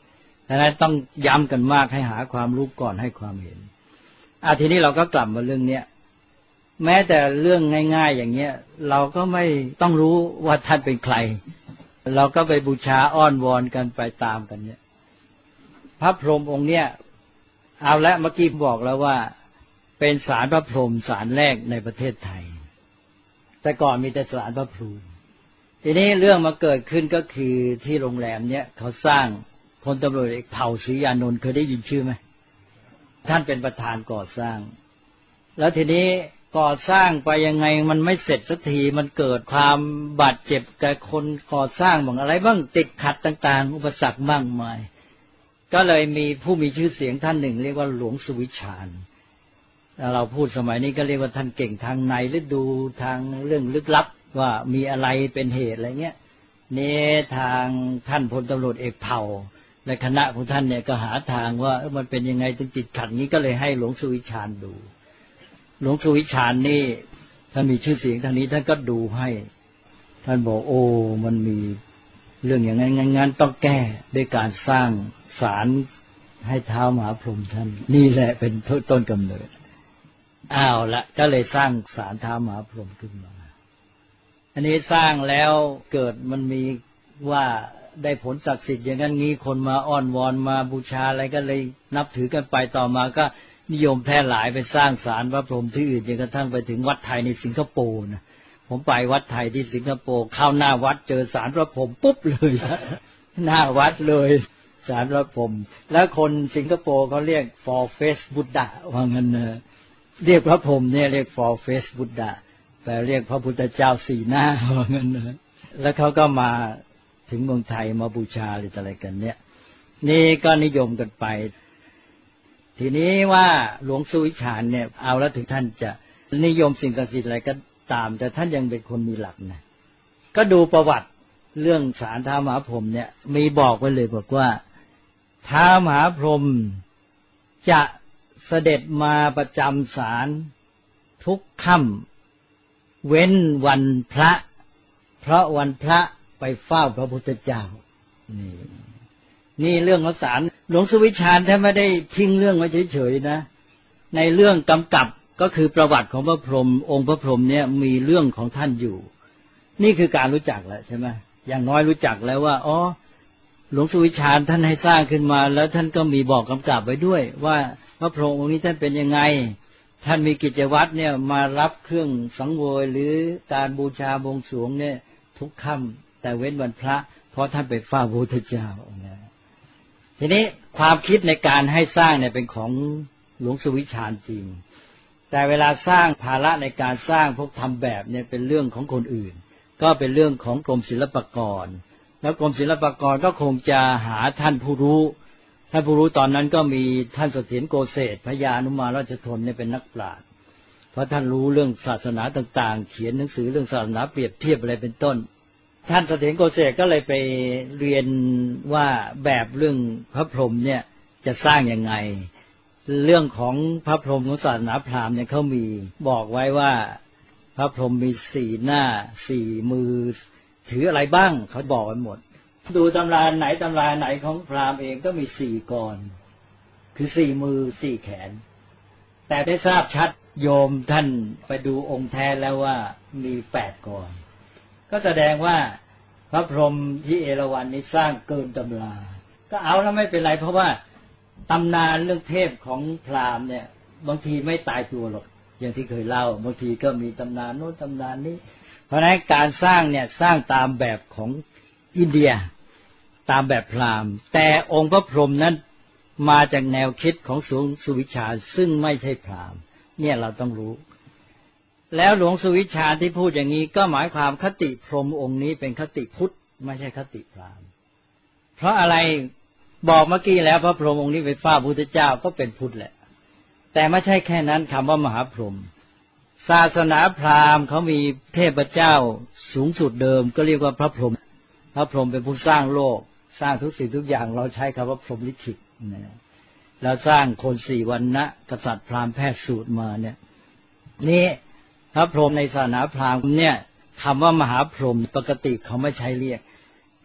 ดังนั้นต้องย้ำกันมากให้หาความรู้ก่อนให้ความเห็นอ่ะทีนี้เราก็กลับมาเรื่องเนี้ยแม้แต่เรื่องง่ายๆอย่างเงี้ยเราก็ไม่ต้องรู้ว่าท่านเป็นใครเราก็ไปบูชาอ้อนวอนกันไปตามกันเนี่ยพระพรหมองค์เนี้ยเอาละเมื่อกี้บอกแล้วว่าเป็นศาลพระพรหมศาลแรกในประเทศไทยแต่ก่อนมีแต่ศาลพระภูมิทีนี้เรื่องมาเกิดขึ้นก็คือที่โรงแรมเนี้ยเขาสร้างพลตำรวจเอกเผ่าศรีอานนท์เคยได้ยินชื่อไหมท่านเป็นประธานก่อสร้างแล้วทีนี้ก่อสร้างไปยังไงมันไม่เสร็จสักทีมันเกิดความบาดเจ็บกับคนก่อสร้างบางอะไรบ้างติดขัดต่างๆอุปสรรคมากมายก็เลยมีผู้มีชื่อเสียงท่านหนึ่งเรียกว่าหลวงสุวิชาญเราพูดสมัยนี้ก็เรียกว่าท่านเก่งทางในหรือดูทางเรื่องลึกลับว่ามีอะไรเป็นเหตุอะไรเงี้ยนี่ทางท่านพลตำรวจเอกเผ่าและคณะของท่านเนี่ยก็หาทางว่ามันเป็นยังไงถึงติดขัดนี้ก็เลยให้หลวงสุวิชาญดูหลวงสุวิชาญนี่ท่านมีชื่อเสียงทางนี้ท่านก็ดูให้ท่านบอกโอ้มันมีเรื่องอย่างนั้นงั้นต้องแก้ด้วยการสร้างศาลให้ท้าวมหาพรหมท่านนี่แหละเป็นต้นกำเนิดอ้าวละก็เลยสร้างศาลท้าวมหาพรหมขึ้นมาอันนี้สร้างแล้วเกิดมันมีว่าได้ผลศักดิ์สิทธิ์อย่างนั้นงี้คนมาอ้อนวอนมาบูชาอะไรก็เลยนับถือกันไปต่อมาก็นิยมแพร่หลายไปสร้างศาลพระพรหมที่อื่นจนกระทั่งไปถึงวัดไทยในสิงคโปร์นะผมไปวัดไทยที่สิงคโปร์เข้าหน้าวัดเจอศาลพระพรหมปุ๊บเลยหน้าวัดเลยศาลพระพรหมแล้วคนสิงคโปร์เขาเรียก four face Buddha ว่างั้นนะเรียกพระพรหมเนี่ยเรียก four face Buddha แปลเรียกพระพุทธเจ้าสี่หน้าว่างั้นนะแล้วเขาก็มาถึงเมืองไทยมาบูชาหรืออะไรกันเนี่ยนี่ก็นิยมกันไปทีนี้ว่าหลวงสุวิชาญเนี่ยเอาแล้วถึงท่านจะนิยมสิ่งศักดิ์สิทธิ์อะไรก็ตามแต่ท่านยังเป็นคนมีหลักนะก็ดูประวัติเรื่องศาลท้าวมหาพรหมเนี่ยมีบอกไว้เลยบอกว่าท้าวมหาพรหมจะเสด็จมาประจำศาลทุกค่ำเว้นวันพระเพราะวันพระไปเฝ้าพระพุทธเจ้านี่นี่เรื่องของศาลหลวงสุวิชาญท่านไม่ได้ทิ้งเรื่องไว้เฉยๆนะในเรื่องกำกับก็คือประวัติของพระพรหมองค์พระพรหมเนี่ยมีเรื่องของท่านอยู่นี่คือการรู้จักแล้วใช่ไหมอย่างน้อยรู้จักแล้วว่าอ๋อหลวงสุวิชาญท่านให้สร้างขึ้นมาแล้วท่านก็มีบอกกำกับไว้ด้วยว่าพระพรหมองค์นี้ท่านเป็นยังไงท่านมีกิจวัตรเนี่ยมารับเครื่องสังเวยหรือการบูชาบวงสรวงเนี่ยทุกค่ำแต่เว้นวันพระเพราะท่านไปเฝ้าพระพุทธเจ้าทีนี้ความคิดในการให้สร้างเนี่ยเป็นของหลวงสุวิชาญจริงแต่เวลาสร้างภาระในการสร้างพวกทำแบบเนี่ยเป็นเรื่องของคนอื่นก็เป็นเรื่องของกรมศิลปากรแล้วกรมศิลปากรก็คงจะหาท่านผู้รู้ท่านผู้รู้ตอนนั้นก็มีท่านเสถียรโกเศษพญานุมาราชทนเนี่ยเป็นนักปราชญ์เพราะท่านรู้เรื่องศาสนาต่างๆเขียนหนังสือเรื่องศาสนาเปรียบเทียบอะไรเป็นต้นท่านเสถียรโกเศษก็เลยไปเรียนว่าแบบเรื่องพระพรหมเนี่ยจะสร้างยังไงเรื่องของพระพรหมของศาสนาพราหมณ์เนี่ยเขามีบอกไว้ว่าพระพรหมมีสี่หน้าสี่มือถืออะไรบ้างเขาบอกไว้หมดดูตำราไหนตำราไหนของพราหมณ์เองก็มีสี่กรคือสี่มือสี่แขนแต่ได้ทราบชัดโยมท่านไปดูองค์แท้แล้วว่ามีแปดกรก็แสดงว่าพระพรหมที่เอราวัณนี้สร้างเกินตำราก็เอาแล้วไม่เป็นไรเพราะว่าตำนานเรื่องเทพของพราหมณ์เนี่ยบางทีไม่ตายตัวหรอกอย่างที่เคยเล่าบางทีก็มีตำนานโน้นตำนานนี้เพราะฉะนั้นการสร้างเนี่ยสร้างตามแบบของอินเดียตามแบบพราหมณ์แต่องค์พระพรหมนั้นมาจากแนวคิดของหลวงสุวิชาญซึ่งไม่ใช่พราหมณ์เนี่ยเราต้องรู้แล้วหลวงสุวิชาญที่พูดอย่างนี้ก็หมายความคติพรหมองค์นี้เป็นคติพุทธไม่ใช่คติพราหมณ์เพราะอะไรบอกเมื่อกี้แล้วพระพรหมองค์นี้ไปเฝ้าพระพุทธเจ้าก็เป็นพุทธแหละแต่ไม่ใช่แค่นั้นคำว่ามหาพรหมศาสนาพราหมณ์เขามีเทพเจ้าสูงสุดเดิมก็เรียกว่าพระพรหมพระพรหมเป็นผู้สร้างโลกสร้างทุกสิ่งทุกอย่างเราใช้คำว่าพรหมลิขิตนะแล้วสร้างคนสี่วรรณะกษัตริย์พราหมณ์แพทย์สูตรมาเนี่ยนี่พระพรหมในศาสนาพราหมณ์เนี่ยคำว่ามหาพรหมปกติเขาไม่ใช้เรียก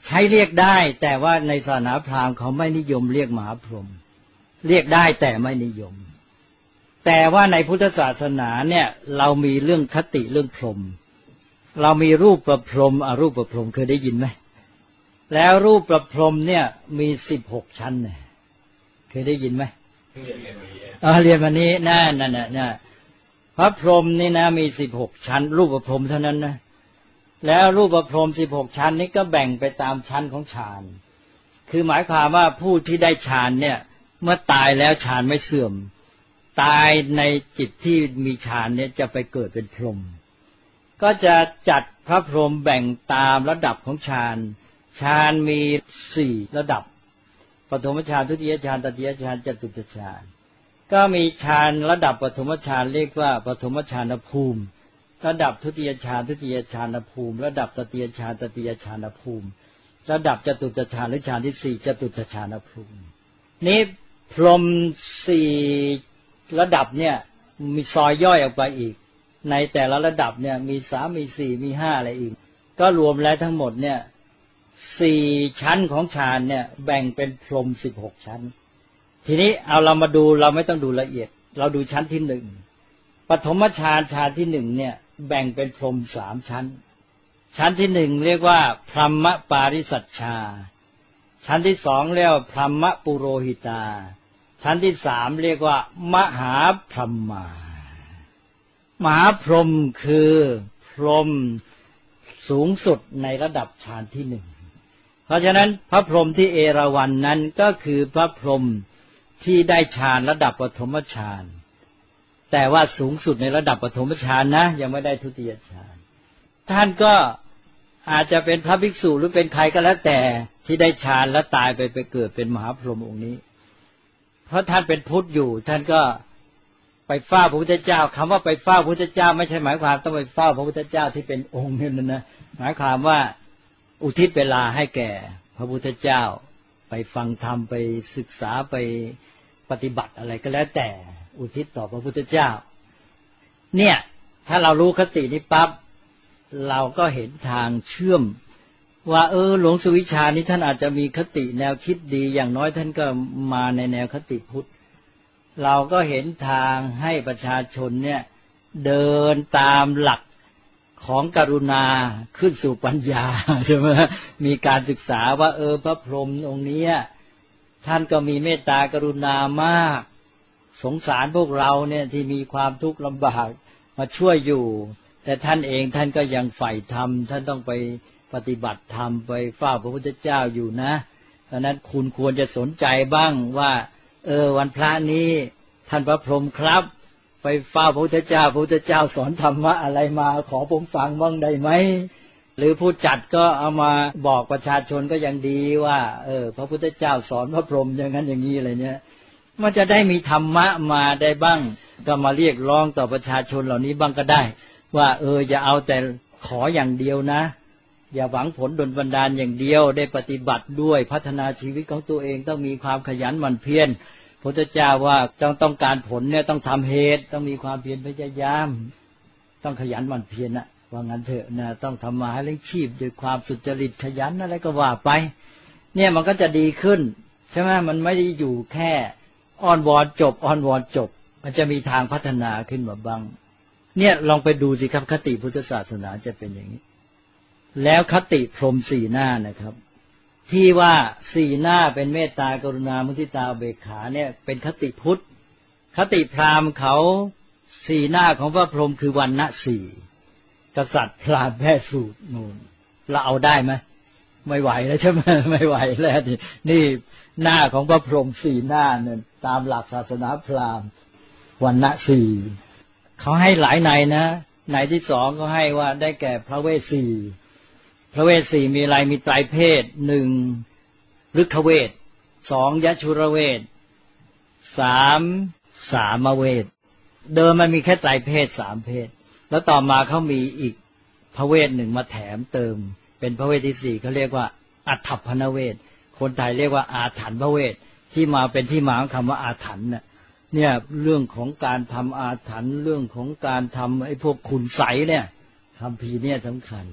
ใช้เรียกได้แต่ว่าในศาสนาพราหมณ์เขาไม่นิยมเรียกมหาพรหมเรียกได้แต่ไม่นิยมแต่ว่าในพุทธศาสนาเนี่ยเรามีเรื่องคติเรื่องพรหมเรามีรูปประพรหมอรูปประพรหมเคยได้ยินไหมแล้วรูปประพรหมเนี่ยมีสิบหกชั้นเนี่ยเคยได้ยินไหมเออเรียนวันนี้นั่นนั่นน่ะพระพรหมนี่นะมีสิบหกชั้นรูปประพรหมเท่านั้นนะแล้วรูปประพรหมสิบหกชั้นนี้ก็แบ่งไปตามชั้นของฌานคือหมายความว่าผู้ที่ได้ฌานเนี่ยเมื่อตายแล้วฌานไม่เสื่อมตายในจิตที่มีฌานเนี่ยจะไปเกิดเป็นพรหมก็จะจัดพระพรหมแบ่งตามระดับของฌานฌานมีสี่ระดับปฐมฌานทุติยฌานตติยฌานจตุตฌานก็มีฌานระดับปฐมฌานเรียกว่าปฐมฌานภูมิระดับทุติยฌานทุติยฌานภูมิระดับตติยฌานตติยฌานภูมิระดับจตุตฌานหรือฌานที่สี่จตุตฌานภูมินี้พรหมสี่ระดับเนี่ยมีซอยย่อยออกไปอีกในแต่ละระดับเนี่ยมีสามมีสี่มีห้าอะไรอีกก็รวมแล้วทั้งหมดเนี่ยสี่ชั้นของฌานเนี่ยแบ่งเป็นพรหมสิบหกชั้นทีนี้เอาเรามาดูเราไม่ต้องดูละเอียดเราดูชั้นที่หนึ่งปฐมฌานฌานที่หนึ่งเนี่ยแบ่งเป็นพรหมสามชั้นชั้นที่หนึ่งเรียกว่าพรหมปาริสัชชาชั้นที่สองเรียกว่าพรหมปุโรหิตาชั้นที่สามเรียกว่ามหาพรหมามหาพรหมคือพรหมสูงสุดในระดับฌานที่หนึ่งเพราะฉะนั้นพระพรหมที่เอราวัณ น, นั้นก็คือพระพรหมที่ได้ฌานระดับปฐมฌานแต่ว่าสูงสุดในระดับปฐมฌานนะยังไม่ได้ทุติยฌานท่านก็อาจจะเป็นพระภิกษุหรือเป็นใครก็แล้วแต่ที่ได้ฌานแล้วตายไปไปเกิดเป็นมหาพรหมองค์นี้เพราะท่านเป็นพุทธอยู่ท่านก็ไปเฝ้าพระพุทธเจ้าคำว่าไปเฝ้าพระพุทธเจ้าไม่ใช่หมายความต้องไปเฝ้าพระพุทธเจ้าที่เป็นองค์นั่นนะหมายความว่าอุทิศเวลาให้แก่พระพุทธเจ้าไปฟังธรรมไปศึกษาไปปฏิบัติอะไรก็แล้วแต่อุทิศต่อพระพุทธเจ้าเนี่ยถ้าเรารู้คตินี้ปั๊บเราก็เห็นทางเชื่อมว่าเออหลวงสุวิชานี้ท่านอาจจะมีคติแนวคิดดีอย่างน้อยท่านก็มาในแนวคติพุทธเราก็เห็นทางให้ประชาชนเนี่ยเดินตามหลักของกรุณาขึ้นสู่ปัญญาใช่ไหมมีการศึกษาว่าเออพระพรหมองค์นี้ท่านก็มีเมตตากรุณามากสงสารพวกเราเนี่ยที่มีความทุกข์ลำบากมาช่วยอยู่แต่ท่านเองท่านก็ยังใฝ่ธรรมท่านต้องไปปฏิบัติธรรมไปเฝ้าพระพุทธเจ้าอยู่นะเพราะนั้นคุณควรจะสนใจบ้างว่าเออวันพระนี้ท่านพระพรหมครับไปเฝ้าพระพุทธเจ้าพระพุทธเจ้าสอนธรรมะอะไรมาขอผมฟังบ้างได้ไหมหรือผู้จัดก็เอามาบอกประชาชนก็ยังดีว่าเออพระพุทธเจ้าสอนพระพรหมอย่างนั้นอย่างนี้อะไรเนี้ยมันจะได้มีธรรมะมาได้บ้างก็มาเรียกร้องต่อประชาชนเหล่านี้บ้างก็ได้ว่าเอออย่าเอาแต่ขออย่างเดียวนะอย่าหวังผลดลบันดาลอย่างเดียวได้ปฏิบัติด้วยพัฒนาชีวิตของตัวเองต้องมีความขยันหมั่นเพียรพระพุทธเจ้าว่าต้องต้องการผลเนี่ยต้องทำเหตุต้องมีความเพียรพยายามต้องขยันหมั่นเพียรนะว่างั้นเถอะนะต้องทำมาให้เลี้ยงชีพด้วยความสุจริตขยันอะไรก็ว่าไปเนี่ยมันก็จะดีขึ้นใช่ไหมมันไม่ได้อยู่แค่อ้อนวอนจบอ้อนวอนจบมันจะมีทางพัฒนาขึ้นมาบ้างเนี่ยลองไปดูสิครับคติพุทธศาสนาจะเป็นอย่างนี้แล้วคติพรหมสี่หน้านะครับที่ว่าสี่หน้าเป็นเมตตากรุณามุทิตาอุเบกขาเนี่ยเป็นคติพุทธคติพราหมณ์เขาสี่หน้าของพระพรหมคือวรรณะสี่กษัตริย์พราหมณ์แพทย์สูตรนูนเราเอาได้ไหมไม่ไหวแล้วใช่ไหมไม่ไหวแล้วนี่นี่หน้าของพระพรหมสี่หน้าเนี่ยตามหลักศาสนาพราหมณ์วรรณะสี่เขาให้หลายในนะในที่สองเขาให้ว่าได้แก่พระเวสสีพระเวสสีมีอะไรมีไตรเพศหนึ่งฤกขเวทสองยชุรเวทสามสามเวทเดิมมันมีแค่ไตรเพศสามเพศแล้วต่อมาเขามีอีกพระเวทหนึ่งมาแถมเติมเป็นพระเวทที่สี่เขาเรียกว่าอัฏฐพนเวทคนไทยเรียกว่าอาถรรพ์พระเวทที่มาเป็นที่มาของคำว่าอาถรรพ์เนี่ยเนี่ยเรื่องของการทำอาถรรพ์เรื่องของการทำไอ้พวกขุนไสเนี่ยคำพีเนี่ยสำคัญ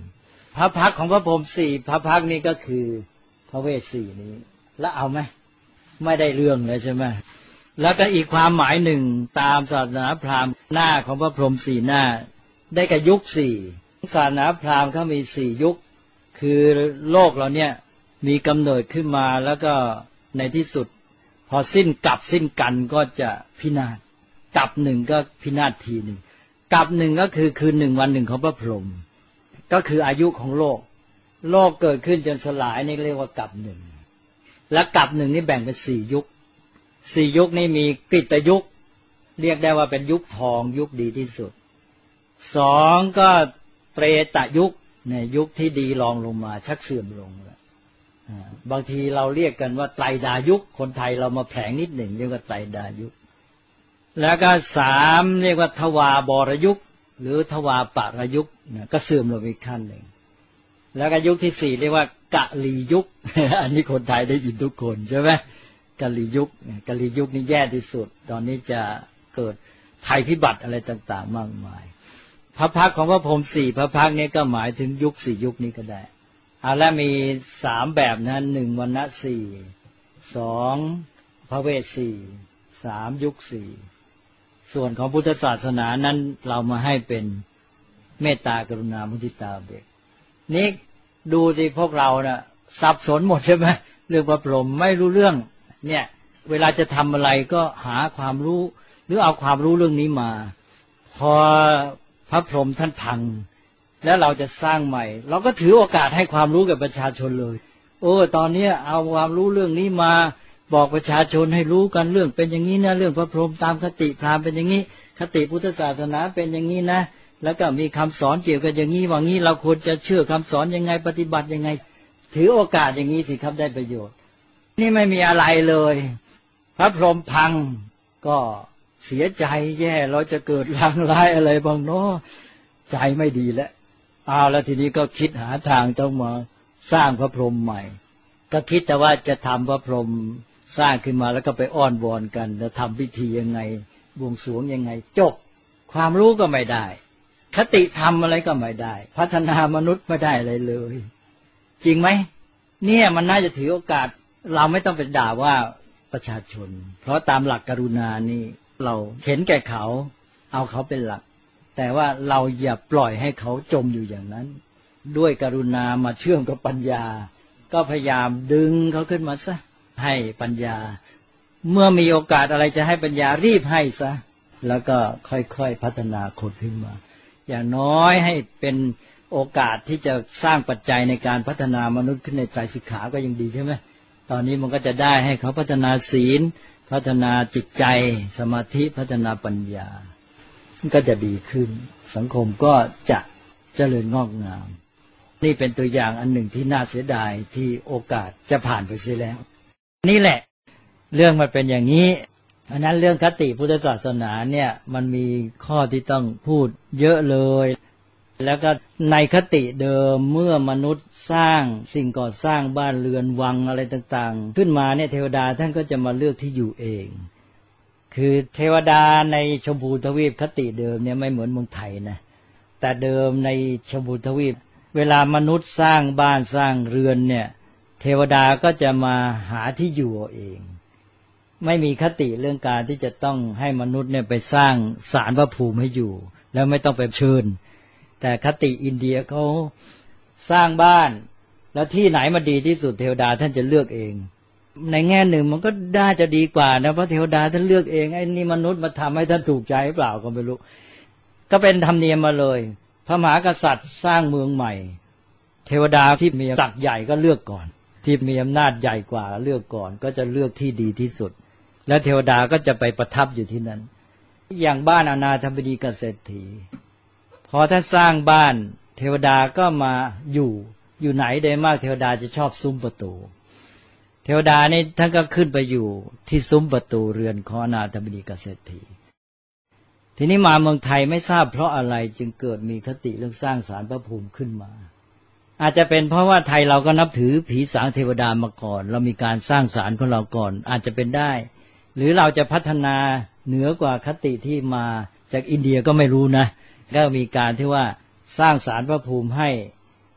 พระพักของพระพรหมสี่พระพักนี้ก็คือพระเวสสี่นี้แล้วเอาไหมไม่ได้เรื่องเลยใช่ไหมแล้วก็อีกความหมายหนึ่งตามศาสนาพราหมณ์หน้าของพระพรหมสี่หน้าได้กับยุคสี่ศาสนาพราหมณ์เขามีสี่ยุคคือโลกเราเนี่ยมีกำเนิดขึ้นมาแล้วก็ในที่สุดพอสิ้นกับสิ้นกันก็จะพินาศกับหนึ่งก็พินาศทีหนึ่งกับหนึ่งก็คือคืนหนึ่งวันหนึ่งของพระพรหมก็คืออายุของโลกโลกเกิดขึ้นจนสลายนี่เรียกว่ากับหนึ่งและกับหนึ่งนี่แบ่งเป็นสี่ยุคสี่ยุคนี่มีกฤตยุคเรียกได้ว่าเป็นยุคทองยุคดีที่สุดสองก็เตรตยุคเนี่ยยุคที่ดีรองลงมาชักเสื่อมลงแล้วบางทีเราเรียกกันว่าไตรดายุคคนไทยเรามาแผลงนิดหนึ่งเรียกว่าไตรดายุคแล้วก็สามเรียกว่าทวาบรยุคหรือทวาปรยุคก็เสื่อมลงอีกขั้นหนึ่งแล้วก็ยุคที่สี่เรียกว่ากะลียุค อันนี้คนไทยได้ยินทุกคนใช่ไหมกะลียุคกะลียุคนี่แย่ที่สุดตอนนี้จะเกิดภัยพิบัติอะไรต่างๆมากมายพระพักของพระพรหมสี่พระพักนี้ก็หมายถึงยุคสี่ยุคนี้ก็ได้เอาละมีสามแบบนั้นหนึ่งวรรณะสี่สองพระเวสสี่สามยุคสี่ส่วนของพุทธศาสนานั้นเรามาให้เป็นเมตตากรุณามุทิตาเบกนี่ดูสิพวกเรานะ่ะสับสนหมดใช่ไหมเรื่องพระพรหมไม่รู้เรื่องเนี่ยเวลาจะทำอะไรก็หาความรู้หรือเอาความรู้เรื่องนี้มาพอพระพรหมท่านพังแล้วเราจะสร้างใหม่เราก็ถือโอกาสให้ความรู้กับประชาชนเลยโอ้ตอนนี้เอาความรู้เรื่องนี้มาบอกประชาชนให้รู้กันเรื่องเป็นอย่างนี้นะเรื่องพระพรหมตามคติพราหมณ์เป็นอย่างนี้คติพุทธศาสนาเป็นอย่างนี้นะแล้วก็มีคำสอนเกี่ยวกับอย่างนี้ว่างี้เราควรจะเชื่อคำสอนยังไงปฏิบัติยังไงถือโอกาสอย่างนี้สิครับได้ประโยชน์นี่ไม่มีอะไรเลยพระพรหมพังก็เสียใจแย่เราจะเกิดลางร้ายอะไรบ้างเนาะใจไม่ดีแล้วเอาแล้วทีนี้ก็คิดหาทางต้องมาสร้างพระพรหมใหม่ก็คิดแต่ว่าจะทำพระพรหมสร้างขึ้นมาแล้วก็ไปอ้อนวอนกันแล้วทำพิธียังไงบวงสรวงยังไงจบความรู้ก็ไม่ได้คติธรรมอะไรก็ไม่ได้พัฒนามนุษย์ไม่ได้อะไรเลยจริงไหมเนี่ยมันน่าจะถือโอกาสเราไม่ต้องไปด่าว่าประชาชนเพราะตามหลักกรุณานี่เราเห็นแก่เขาเอาเขาเป็นหลักแต่ว่าเราอย่าปล่อยให้เขาจมอยู่อย่างนั้นด้วยกรุณามาเชื่อมกับปัญญาก็พยายามดึงเขาขึ้นมาซะให้ปัญญาเมื่อมีโอกาสอะไรจะให้ปัญญารีบให้ซะแล้วก็ค่อยๆพัฒนาคนขึ้นมาอย่างน้อยให้เป็นโอกาสที่จะสร้างปัจจัยในการพัฒนามนุษย์ขึ้นในไตรสิกขาก็ยังดีใช่ไหมตอนนี้มันก็จะได้ให้เขาพัฒนาศีลพัฒนาจิตใจสมาธิพัฒนาปัญญาก็จะดีขึ้นสังคมก็จะเจริญงอกงามนี่เป็นตัวอย่างอันหนึ่งที่น่าเสียดายที่โอกาสจะผ่านไปเสียแล้วนี่แหละเรื่องมันเป็นอย่างนี้เพราะนั้นเรื่องคติพุทธศาสนาเนี่ยมันมีข้อที่ต้องพูดเยอะเลยแล้วก็ในคติเดิมเมื่อมนุษย์สร้างสิ่งก่อสร้างบ้านเรือนวังอะไรต่างๆขึ้นมาเนี่ยเทวดาท่านก็จะมาเลือกที่อยู่เองคือเทวดาในชมพูทวีปคติเดิมเนี่ยไม่เหมือนเมืองไทยนะแต่เดิมในชมพูทวีปเวลามนุษย์สร้างบ้านสร้างเรือนเนี่ยเทวดาก็จะมาหาที่อยู่เองไม่มีคติเรื่องการที่จะต้องให้มนุษย์เนี่ยไปสร้างศาลพระภูมิให้อยู่แล้วไม่ต้องไปเชิญแต่คติอินเดียเขาสร้างบ้านแล้วที่ไหนมาดีที่สุดเทวดาท่านจะเลือกเองในแง่หนึ่งมันก็น่าจะดีกว่านะเพราะเทวดาท่านเลือกเองไอ้นี่มนุษย์มาทำให้ท่านถูกใจหรือเปล่าก็ไม่รู้ก็เป็นธรรมเนียมมาเลยพระมหากษัตริย์สร้างเมืองใหม่เทวดาที่มีศักดิ์ใหญ่ก็เลือกก่อนที่มีอำนาจใหญ่กว่าเลือกก่อนก็จะเลือกที่ดีที่สุดแล้วเทวดาก็จะไปประทับอยู่ที่นั้นอย่างบ้านอนาถบดีกเศรษฐีพอท่านสร้างบ้านเทวดาก็มาอยู่อยู่ไหนโดยมากเทวดาจะชอบซุ้มประตูเทวดานี่ท่านก็ขึ้นไปอยู่ที่ซุ้มประตูเรือนของอนาถบดีกเศรษฐีทีนี้มาเมืองไทยไม่ทราบเพราะอะไรจึงเกิดมีคติเรื่องสร้างศาลพระภูมิขึ้นมาอาจจะเป็นเพราะว่าไทยเราก็นับถือผีสางเทวดามาก่อนเรามีการสร้างศาลของเราก่อนอาจจะเป็นได้หรือเราจะพัฒนาเหนือกว่าคติที่มาจากอินเดียก็ไม่รู้นะก็มีการที่ว่าสร้างศาลพระภูมิให้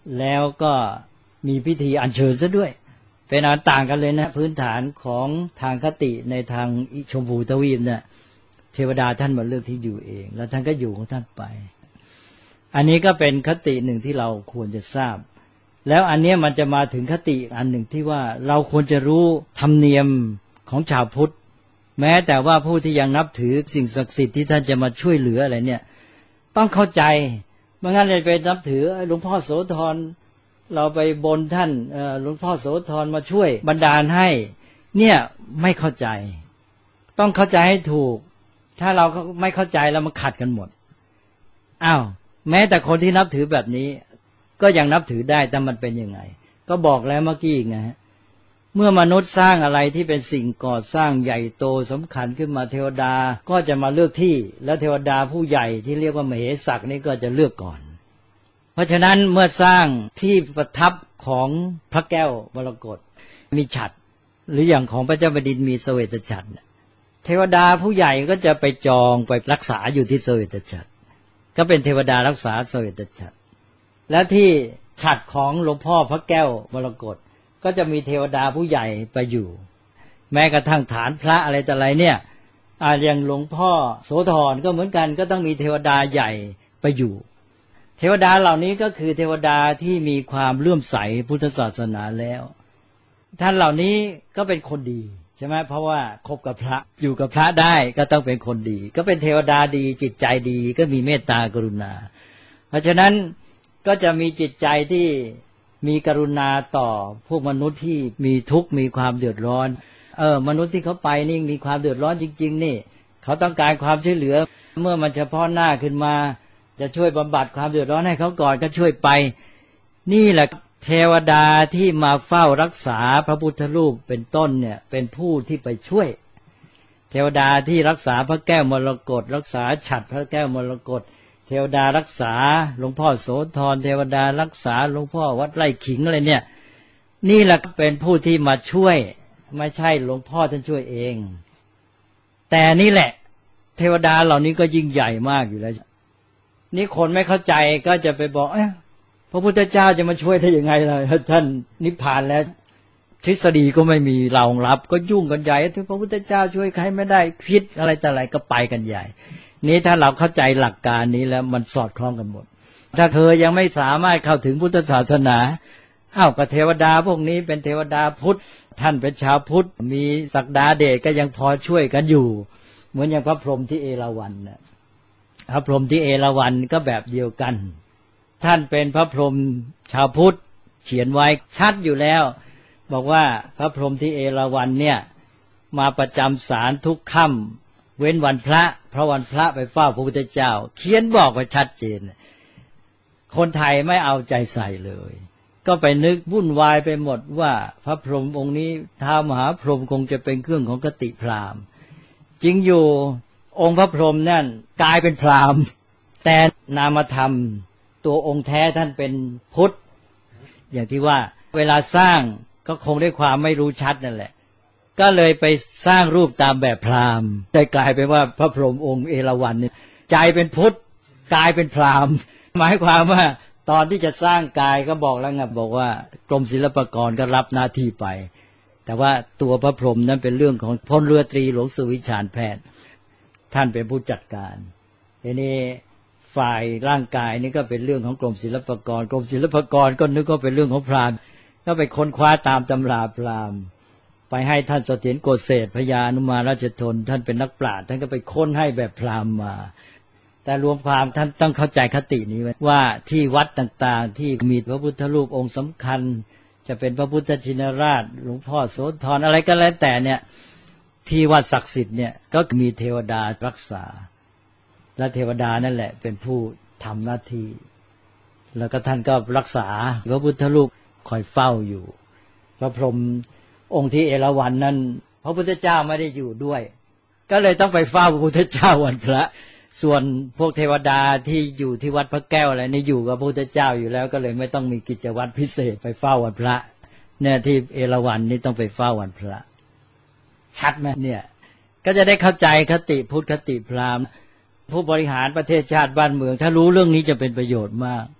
แล้วก็มีพิธีอัญเชิญซะด้วยเป็นอันต่างกันเลยนะพื้นฐานของทางคติในทางชมพูทวีปเนี่ยเทวดาท่านมาเลือกที่อยู่เองแล้วท่านก็อยู่ของท่านไปอันนี้ก็เป็นคติหนึ่งที่เราควรจะทราบแล้วอันนี้มันจะมาถึงคติอันหนึ่งที่ว่าเราควรจะรู้ธรรมเนียมของชาวพุทธแม้แต่ว่าผู้ที่ยังนับถือสิ่งศักดิ์สิทธิ์ที่ท่านจะมาช่วยเหลืออะไรเนี่ยต้องเข้าใจไม่งั้นจะไปนับถือหลวงพ่อโสธรเราไปบนท่านหลวงพ่อโสธรมาช่วยบันดาลให้เนี่ยไม่เข้าใจต้องเข้าใจให้ถูกถ้าเราไม่เข้าใจแล้วมันขัดกันหมดอ้าวแม้แต่คนที่นับถือแบบนี้ก็ยังนับถือได้แต่มันเป็นยังไงก็บอกแล้วเมื่อกี้ไงเมื่อมนุษย์สร้างอะไรที่เป็นสิ่งก่อสร้างใหญ่โตสำคัญขึ้นมาเทวดาก็จะมาเลือกที่แล้วเทวดาผู้ใหญ่ที่เรียกว่ามเหสักนี่ก็จะเลือกก่อนเพราะฉะนั้นเมื่อสร้างที่ประทับของพระแก้วมรกตมีฉัตรหรืออย่างของพระเจ้าแผ่นดินมีเสวตฉัตรเทวดาผู้ใหญ่ก็จะไปจองไปรักษาอยู่ที่เสวตฉัตรก็เป็นเทวดารักษาเสวตฉัตรและที่ฉัตรของหลวงพ่อพระแก้วมรกตก็จะมีเทวดาผู้ใหญ่ไปอยู่แม้กระทั่งฐานพระอะไรแต่อะไรเนี่ยอ่าอย่างหลวงพ่อโสธรก็เหมือนกันก็ต้องมีเทวดาใหญ่ไปอยู่เทวดาเหล่านี้ก็คือเทวดาที่มีความเลื่อมใสพุทธศาสนาแล้วท่านเหล่านี้ก็เป็นคนดีใช่ไหมเพราะว่าคบกับพระอยู่กับพระได้ก็ต้องเป็นคนดีก็เป็นเทวดาดีจิตใจดีก็มีเมตตากรุณาเพราะฉะนั้นก็จะมีจิตใจที่มีกรุณาต่อพวกมนุษย์ที่มีทุกข์มีความเดือดร้อนเออมนุษย์ที่เขาไปนี่มีความเดือดร้อนจริงๆนี่เขาต้องการความช่วยเหลือเมื่อมันเฉพาะหน้าขึ้นมาจะช่วยบำบัดความเดือดร้อนให้เขาก่อนก็ช่วยไปนี่แหละเทวดาที่มาเฝ้ารักษาพระพุทธรูปเป็นต้นเนี่ยเป็นผู้ที่ไปช่วยเทวดาที่รักษาพระแก้วมรกตรักษาฉัตรพระแก้วมรกตเทวดารักษาหลวงพ่อโสธรเทวดารักษาหลวงพ่อวัดไร่ขิงอะไรเนี่ยนี่แหละเป็นผู้ที่มาช่วยไม่ใช่หลวงพ่อท่านช่วยเองแต่นี่แหละเทวดาเหล่านี้ก็ยิ่งใหญ่มากอยู่แล้วนี่คนไม่เข้าใจก็จะไปบอกเอ๊ะพระพุทธเจ้าจะมาช่วยได้ยังไงล่ะท่านนิพพานแล้วทฤษฎีก็ไม่มีรองรับก็ยุ่งกันใหญ่พระพุทธเจ้าช่วยใครไม่ได้พิษอะไรแต่อะไรก็ไปกันใหญ่นี้ถ้าเราเข้าใจหลักการนี้แล้วมันสอดคล้องกันหมดถ้าเธอยังไม่สามารถเข้าถึงพุทธศาสนาอ้าวก็เทวดาพวกนี้เป็นเทวดาพุทธท่านเป็นชาวพุทธมีศักดาเดชก็ยังพอช่วยกันอยู่เหมือนอย่างพระพรหมที่เอราวัณนะพระพรหมที่เอราวัณก็แบบเดียวกันท่านเป็นพระพรหมชาวพุทธเขียนไว้ชัดอยู่แล้วบอกว่าพระพรหมที่เอราวัณเนี่ยมาประจำศาลทุกค่ำเว้นวันพระเพราะวันพระไปเฝ้าพระพุทธเจ้าเขียนบอกไว้ชัดเจนคนไทยไม่เอาใจใส่เลยก็ไปนึกวุ่นวายไปหมดว่าพระพรหมองค์นี้ท้าวมหาพรหมคงจะเป็นเครื่องของคติพราหมณ์จริงอยู่องค์พระพรหมนั่นกลายเป็นพราหมณ์แต่นามธรรมตัวองค์แท้ท่านเป็นพุทธอย่างที่ว่าเวลาสร้างก็คงได้ความไม่รู้ชัดนั่นแหละก็เลยไปสร้างรูปตามแบบพราหมณ์ได้กลายเป็นว่าพระพรหมองค์เอราวัณเนี่ยใจเป็นพุทธกายเป็นพราหมณ์หมายความว่าตอนที่จะสร้างกายก็บอกแล้วไงบอกว่ากรมศิลปากรก็รับหน้าที่ไปแต่ว่าตัวพระพรหมนั้นเป็นเรื่องของพลเรือตรีหลวงสุวิชาญแพทย์ท่านเป็นผู้จัดการทีนี้ฝ่ายร่างกายนี่ก็เป็นเรื่องของกรมศิลปากรกรมศิลปากรก็นึกว่าเป็นเรื่องของพราหมณ์ก็ไปค้นคว้าตามตำราพราหมณ์ไปให้ท่านเสถียรโกเศษพญานุมาราชทนท่านเป็นนักปราชญ์ท่านก็ไปค้นให้แบบพราหมณ์มาแต่รวมความท่านต้องเข้าใจคตินี้ว่าที่วัดต่างๆที่มีพระพุทธรูปองค์สำคัญจะเป็นพระพุทธชินราชหลวงพ่อโสธรอะไรก็แล้วแต่เนี่ยที่วัดศักดิ์สิทธิ์เนี่ยก็มีเทวดารักษาและเทวดานั่นแหละเป็นผู้ทำหน้าที่แล้วก็ท่านก็รักษาพระพุทธรูปคอยเฝ้าอยู่พระพรหมองค์ที่เอราวัณนั้นพระพุทธเจ้าไม่ได้อยู่ด้วยก็เลยต้องไปเฝ้าพระพุทธเจ้าวันพระส่วนพวกเทวดาที่อยู่ที่วัดพระแก้วอะไรนี่อยู่กับพระพุทธเจ้าอยู่แล้วก็เลยไม่ต้องมีกิจวัตรพิเศษไปเฝ้าวันพระเนี่ยที่เอราวัณนี่ต้องไปเฝ้าวันพระชัดไหมเนี่ยก็จะได้เข้าใจคติพุทธคติพราหมณ์ผู้บริหารประเทศชาติบ้านเมืองถ้ารู้เรื่องนี้จะเป็นประโยชน์มาก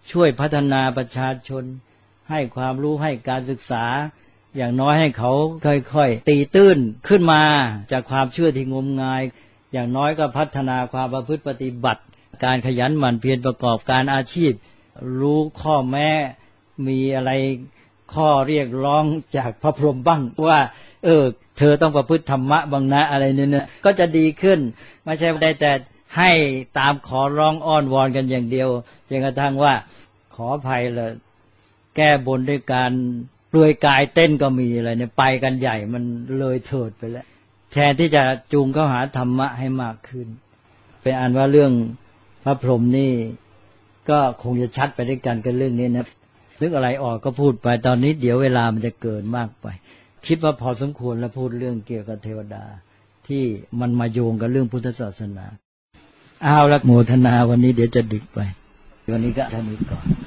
ช่วยพัฒนาประชาชนให้ความรู้ให้การศึกษาอย่างน้อยให้เขาค่อยๆตีตื้นขึ้นมาจากความเชื่อที่งมงายอย่างน้อยก็พัฒนาความประพฤติปฏิบัติการขยันหมั่นเพียรประกอบการอาชีพรู้ข้อแม้มีอะไรข้อเรียกร้องจากพระพรหมบ้างว่าเออเธอต้องประพฤติธรรมะบ้างนะอะไรเนี่ยก็จะดีขึ้นไม่ใช่ได้แต่ให้ตามขอร้องอ้อนวอนกันอย่างเดียวจนกระทั่งว่าขออภัยเลยแก้บนด้วยการเปลือยกายเต้นก็มีอะไรเนี่ยไปกันใหญ่มันเลยเถิดไปแล้วแทนที่จะจูงเข้าหาธรรมะให้มากขึ้นเป็นอันว่าเรื่องพระพรหมนี่ก็คงจะชัดไปด้วยกันกันเรื่องนี้นะนึกอะไรออกก็พูดไปตอนนี้เดี๋ยวเวลามันจะเกินมากไปคิดว่าพอสมควรแล้วพูดเรื่องเกี่ยวกับเทวดาที่มันมาโยงกับเรื่องพุทธศาสนาเอาละโมทนาวันนี้เดี๋ยวจะดึกไปวันนี้ก็เท่านี้ก่อน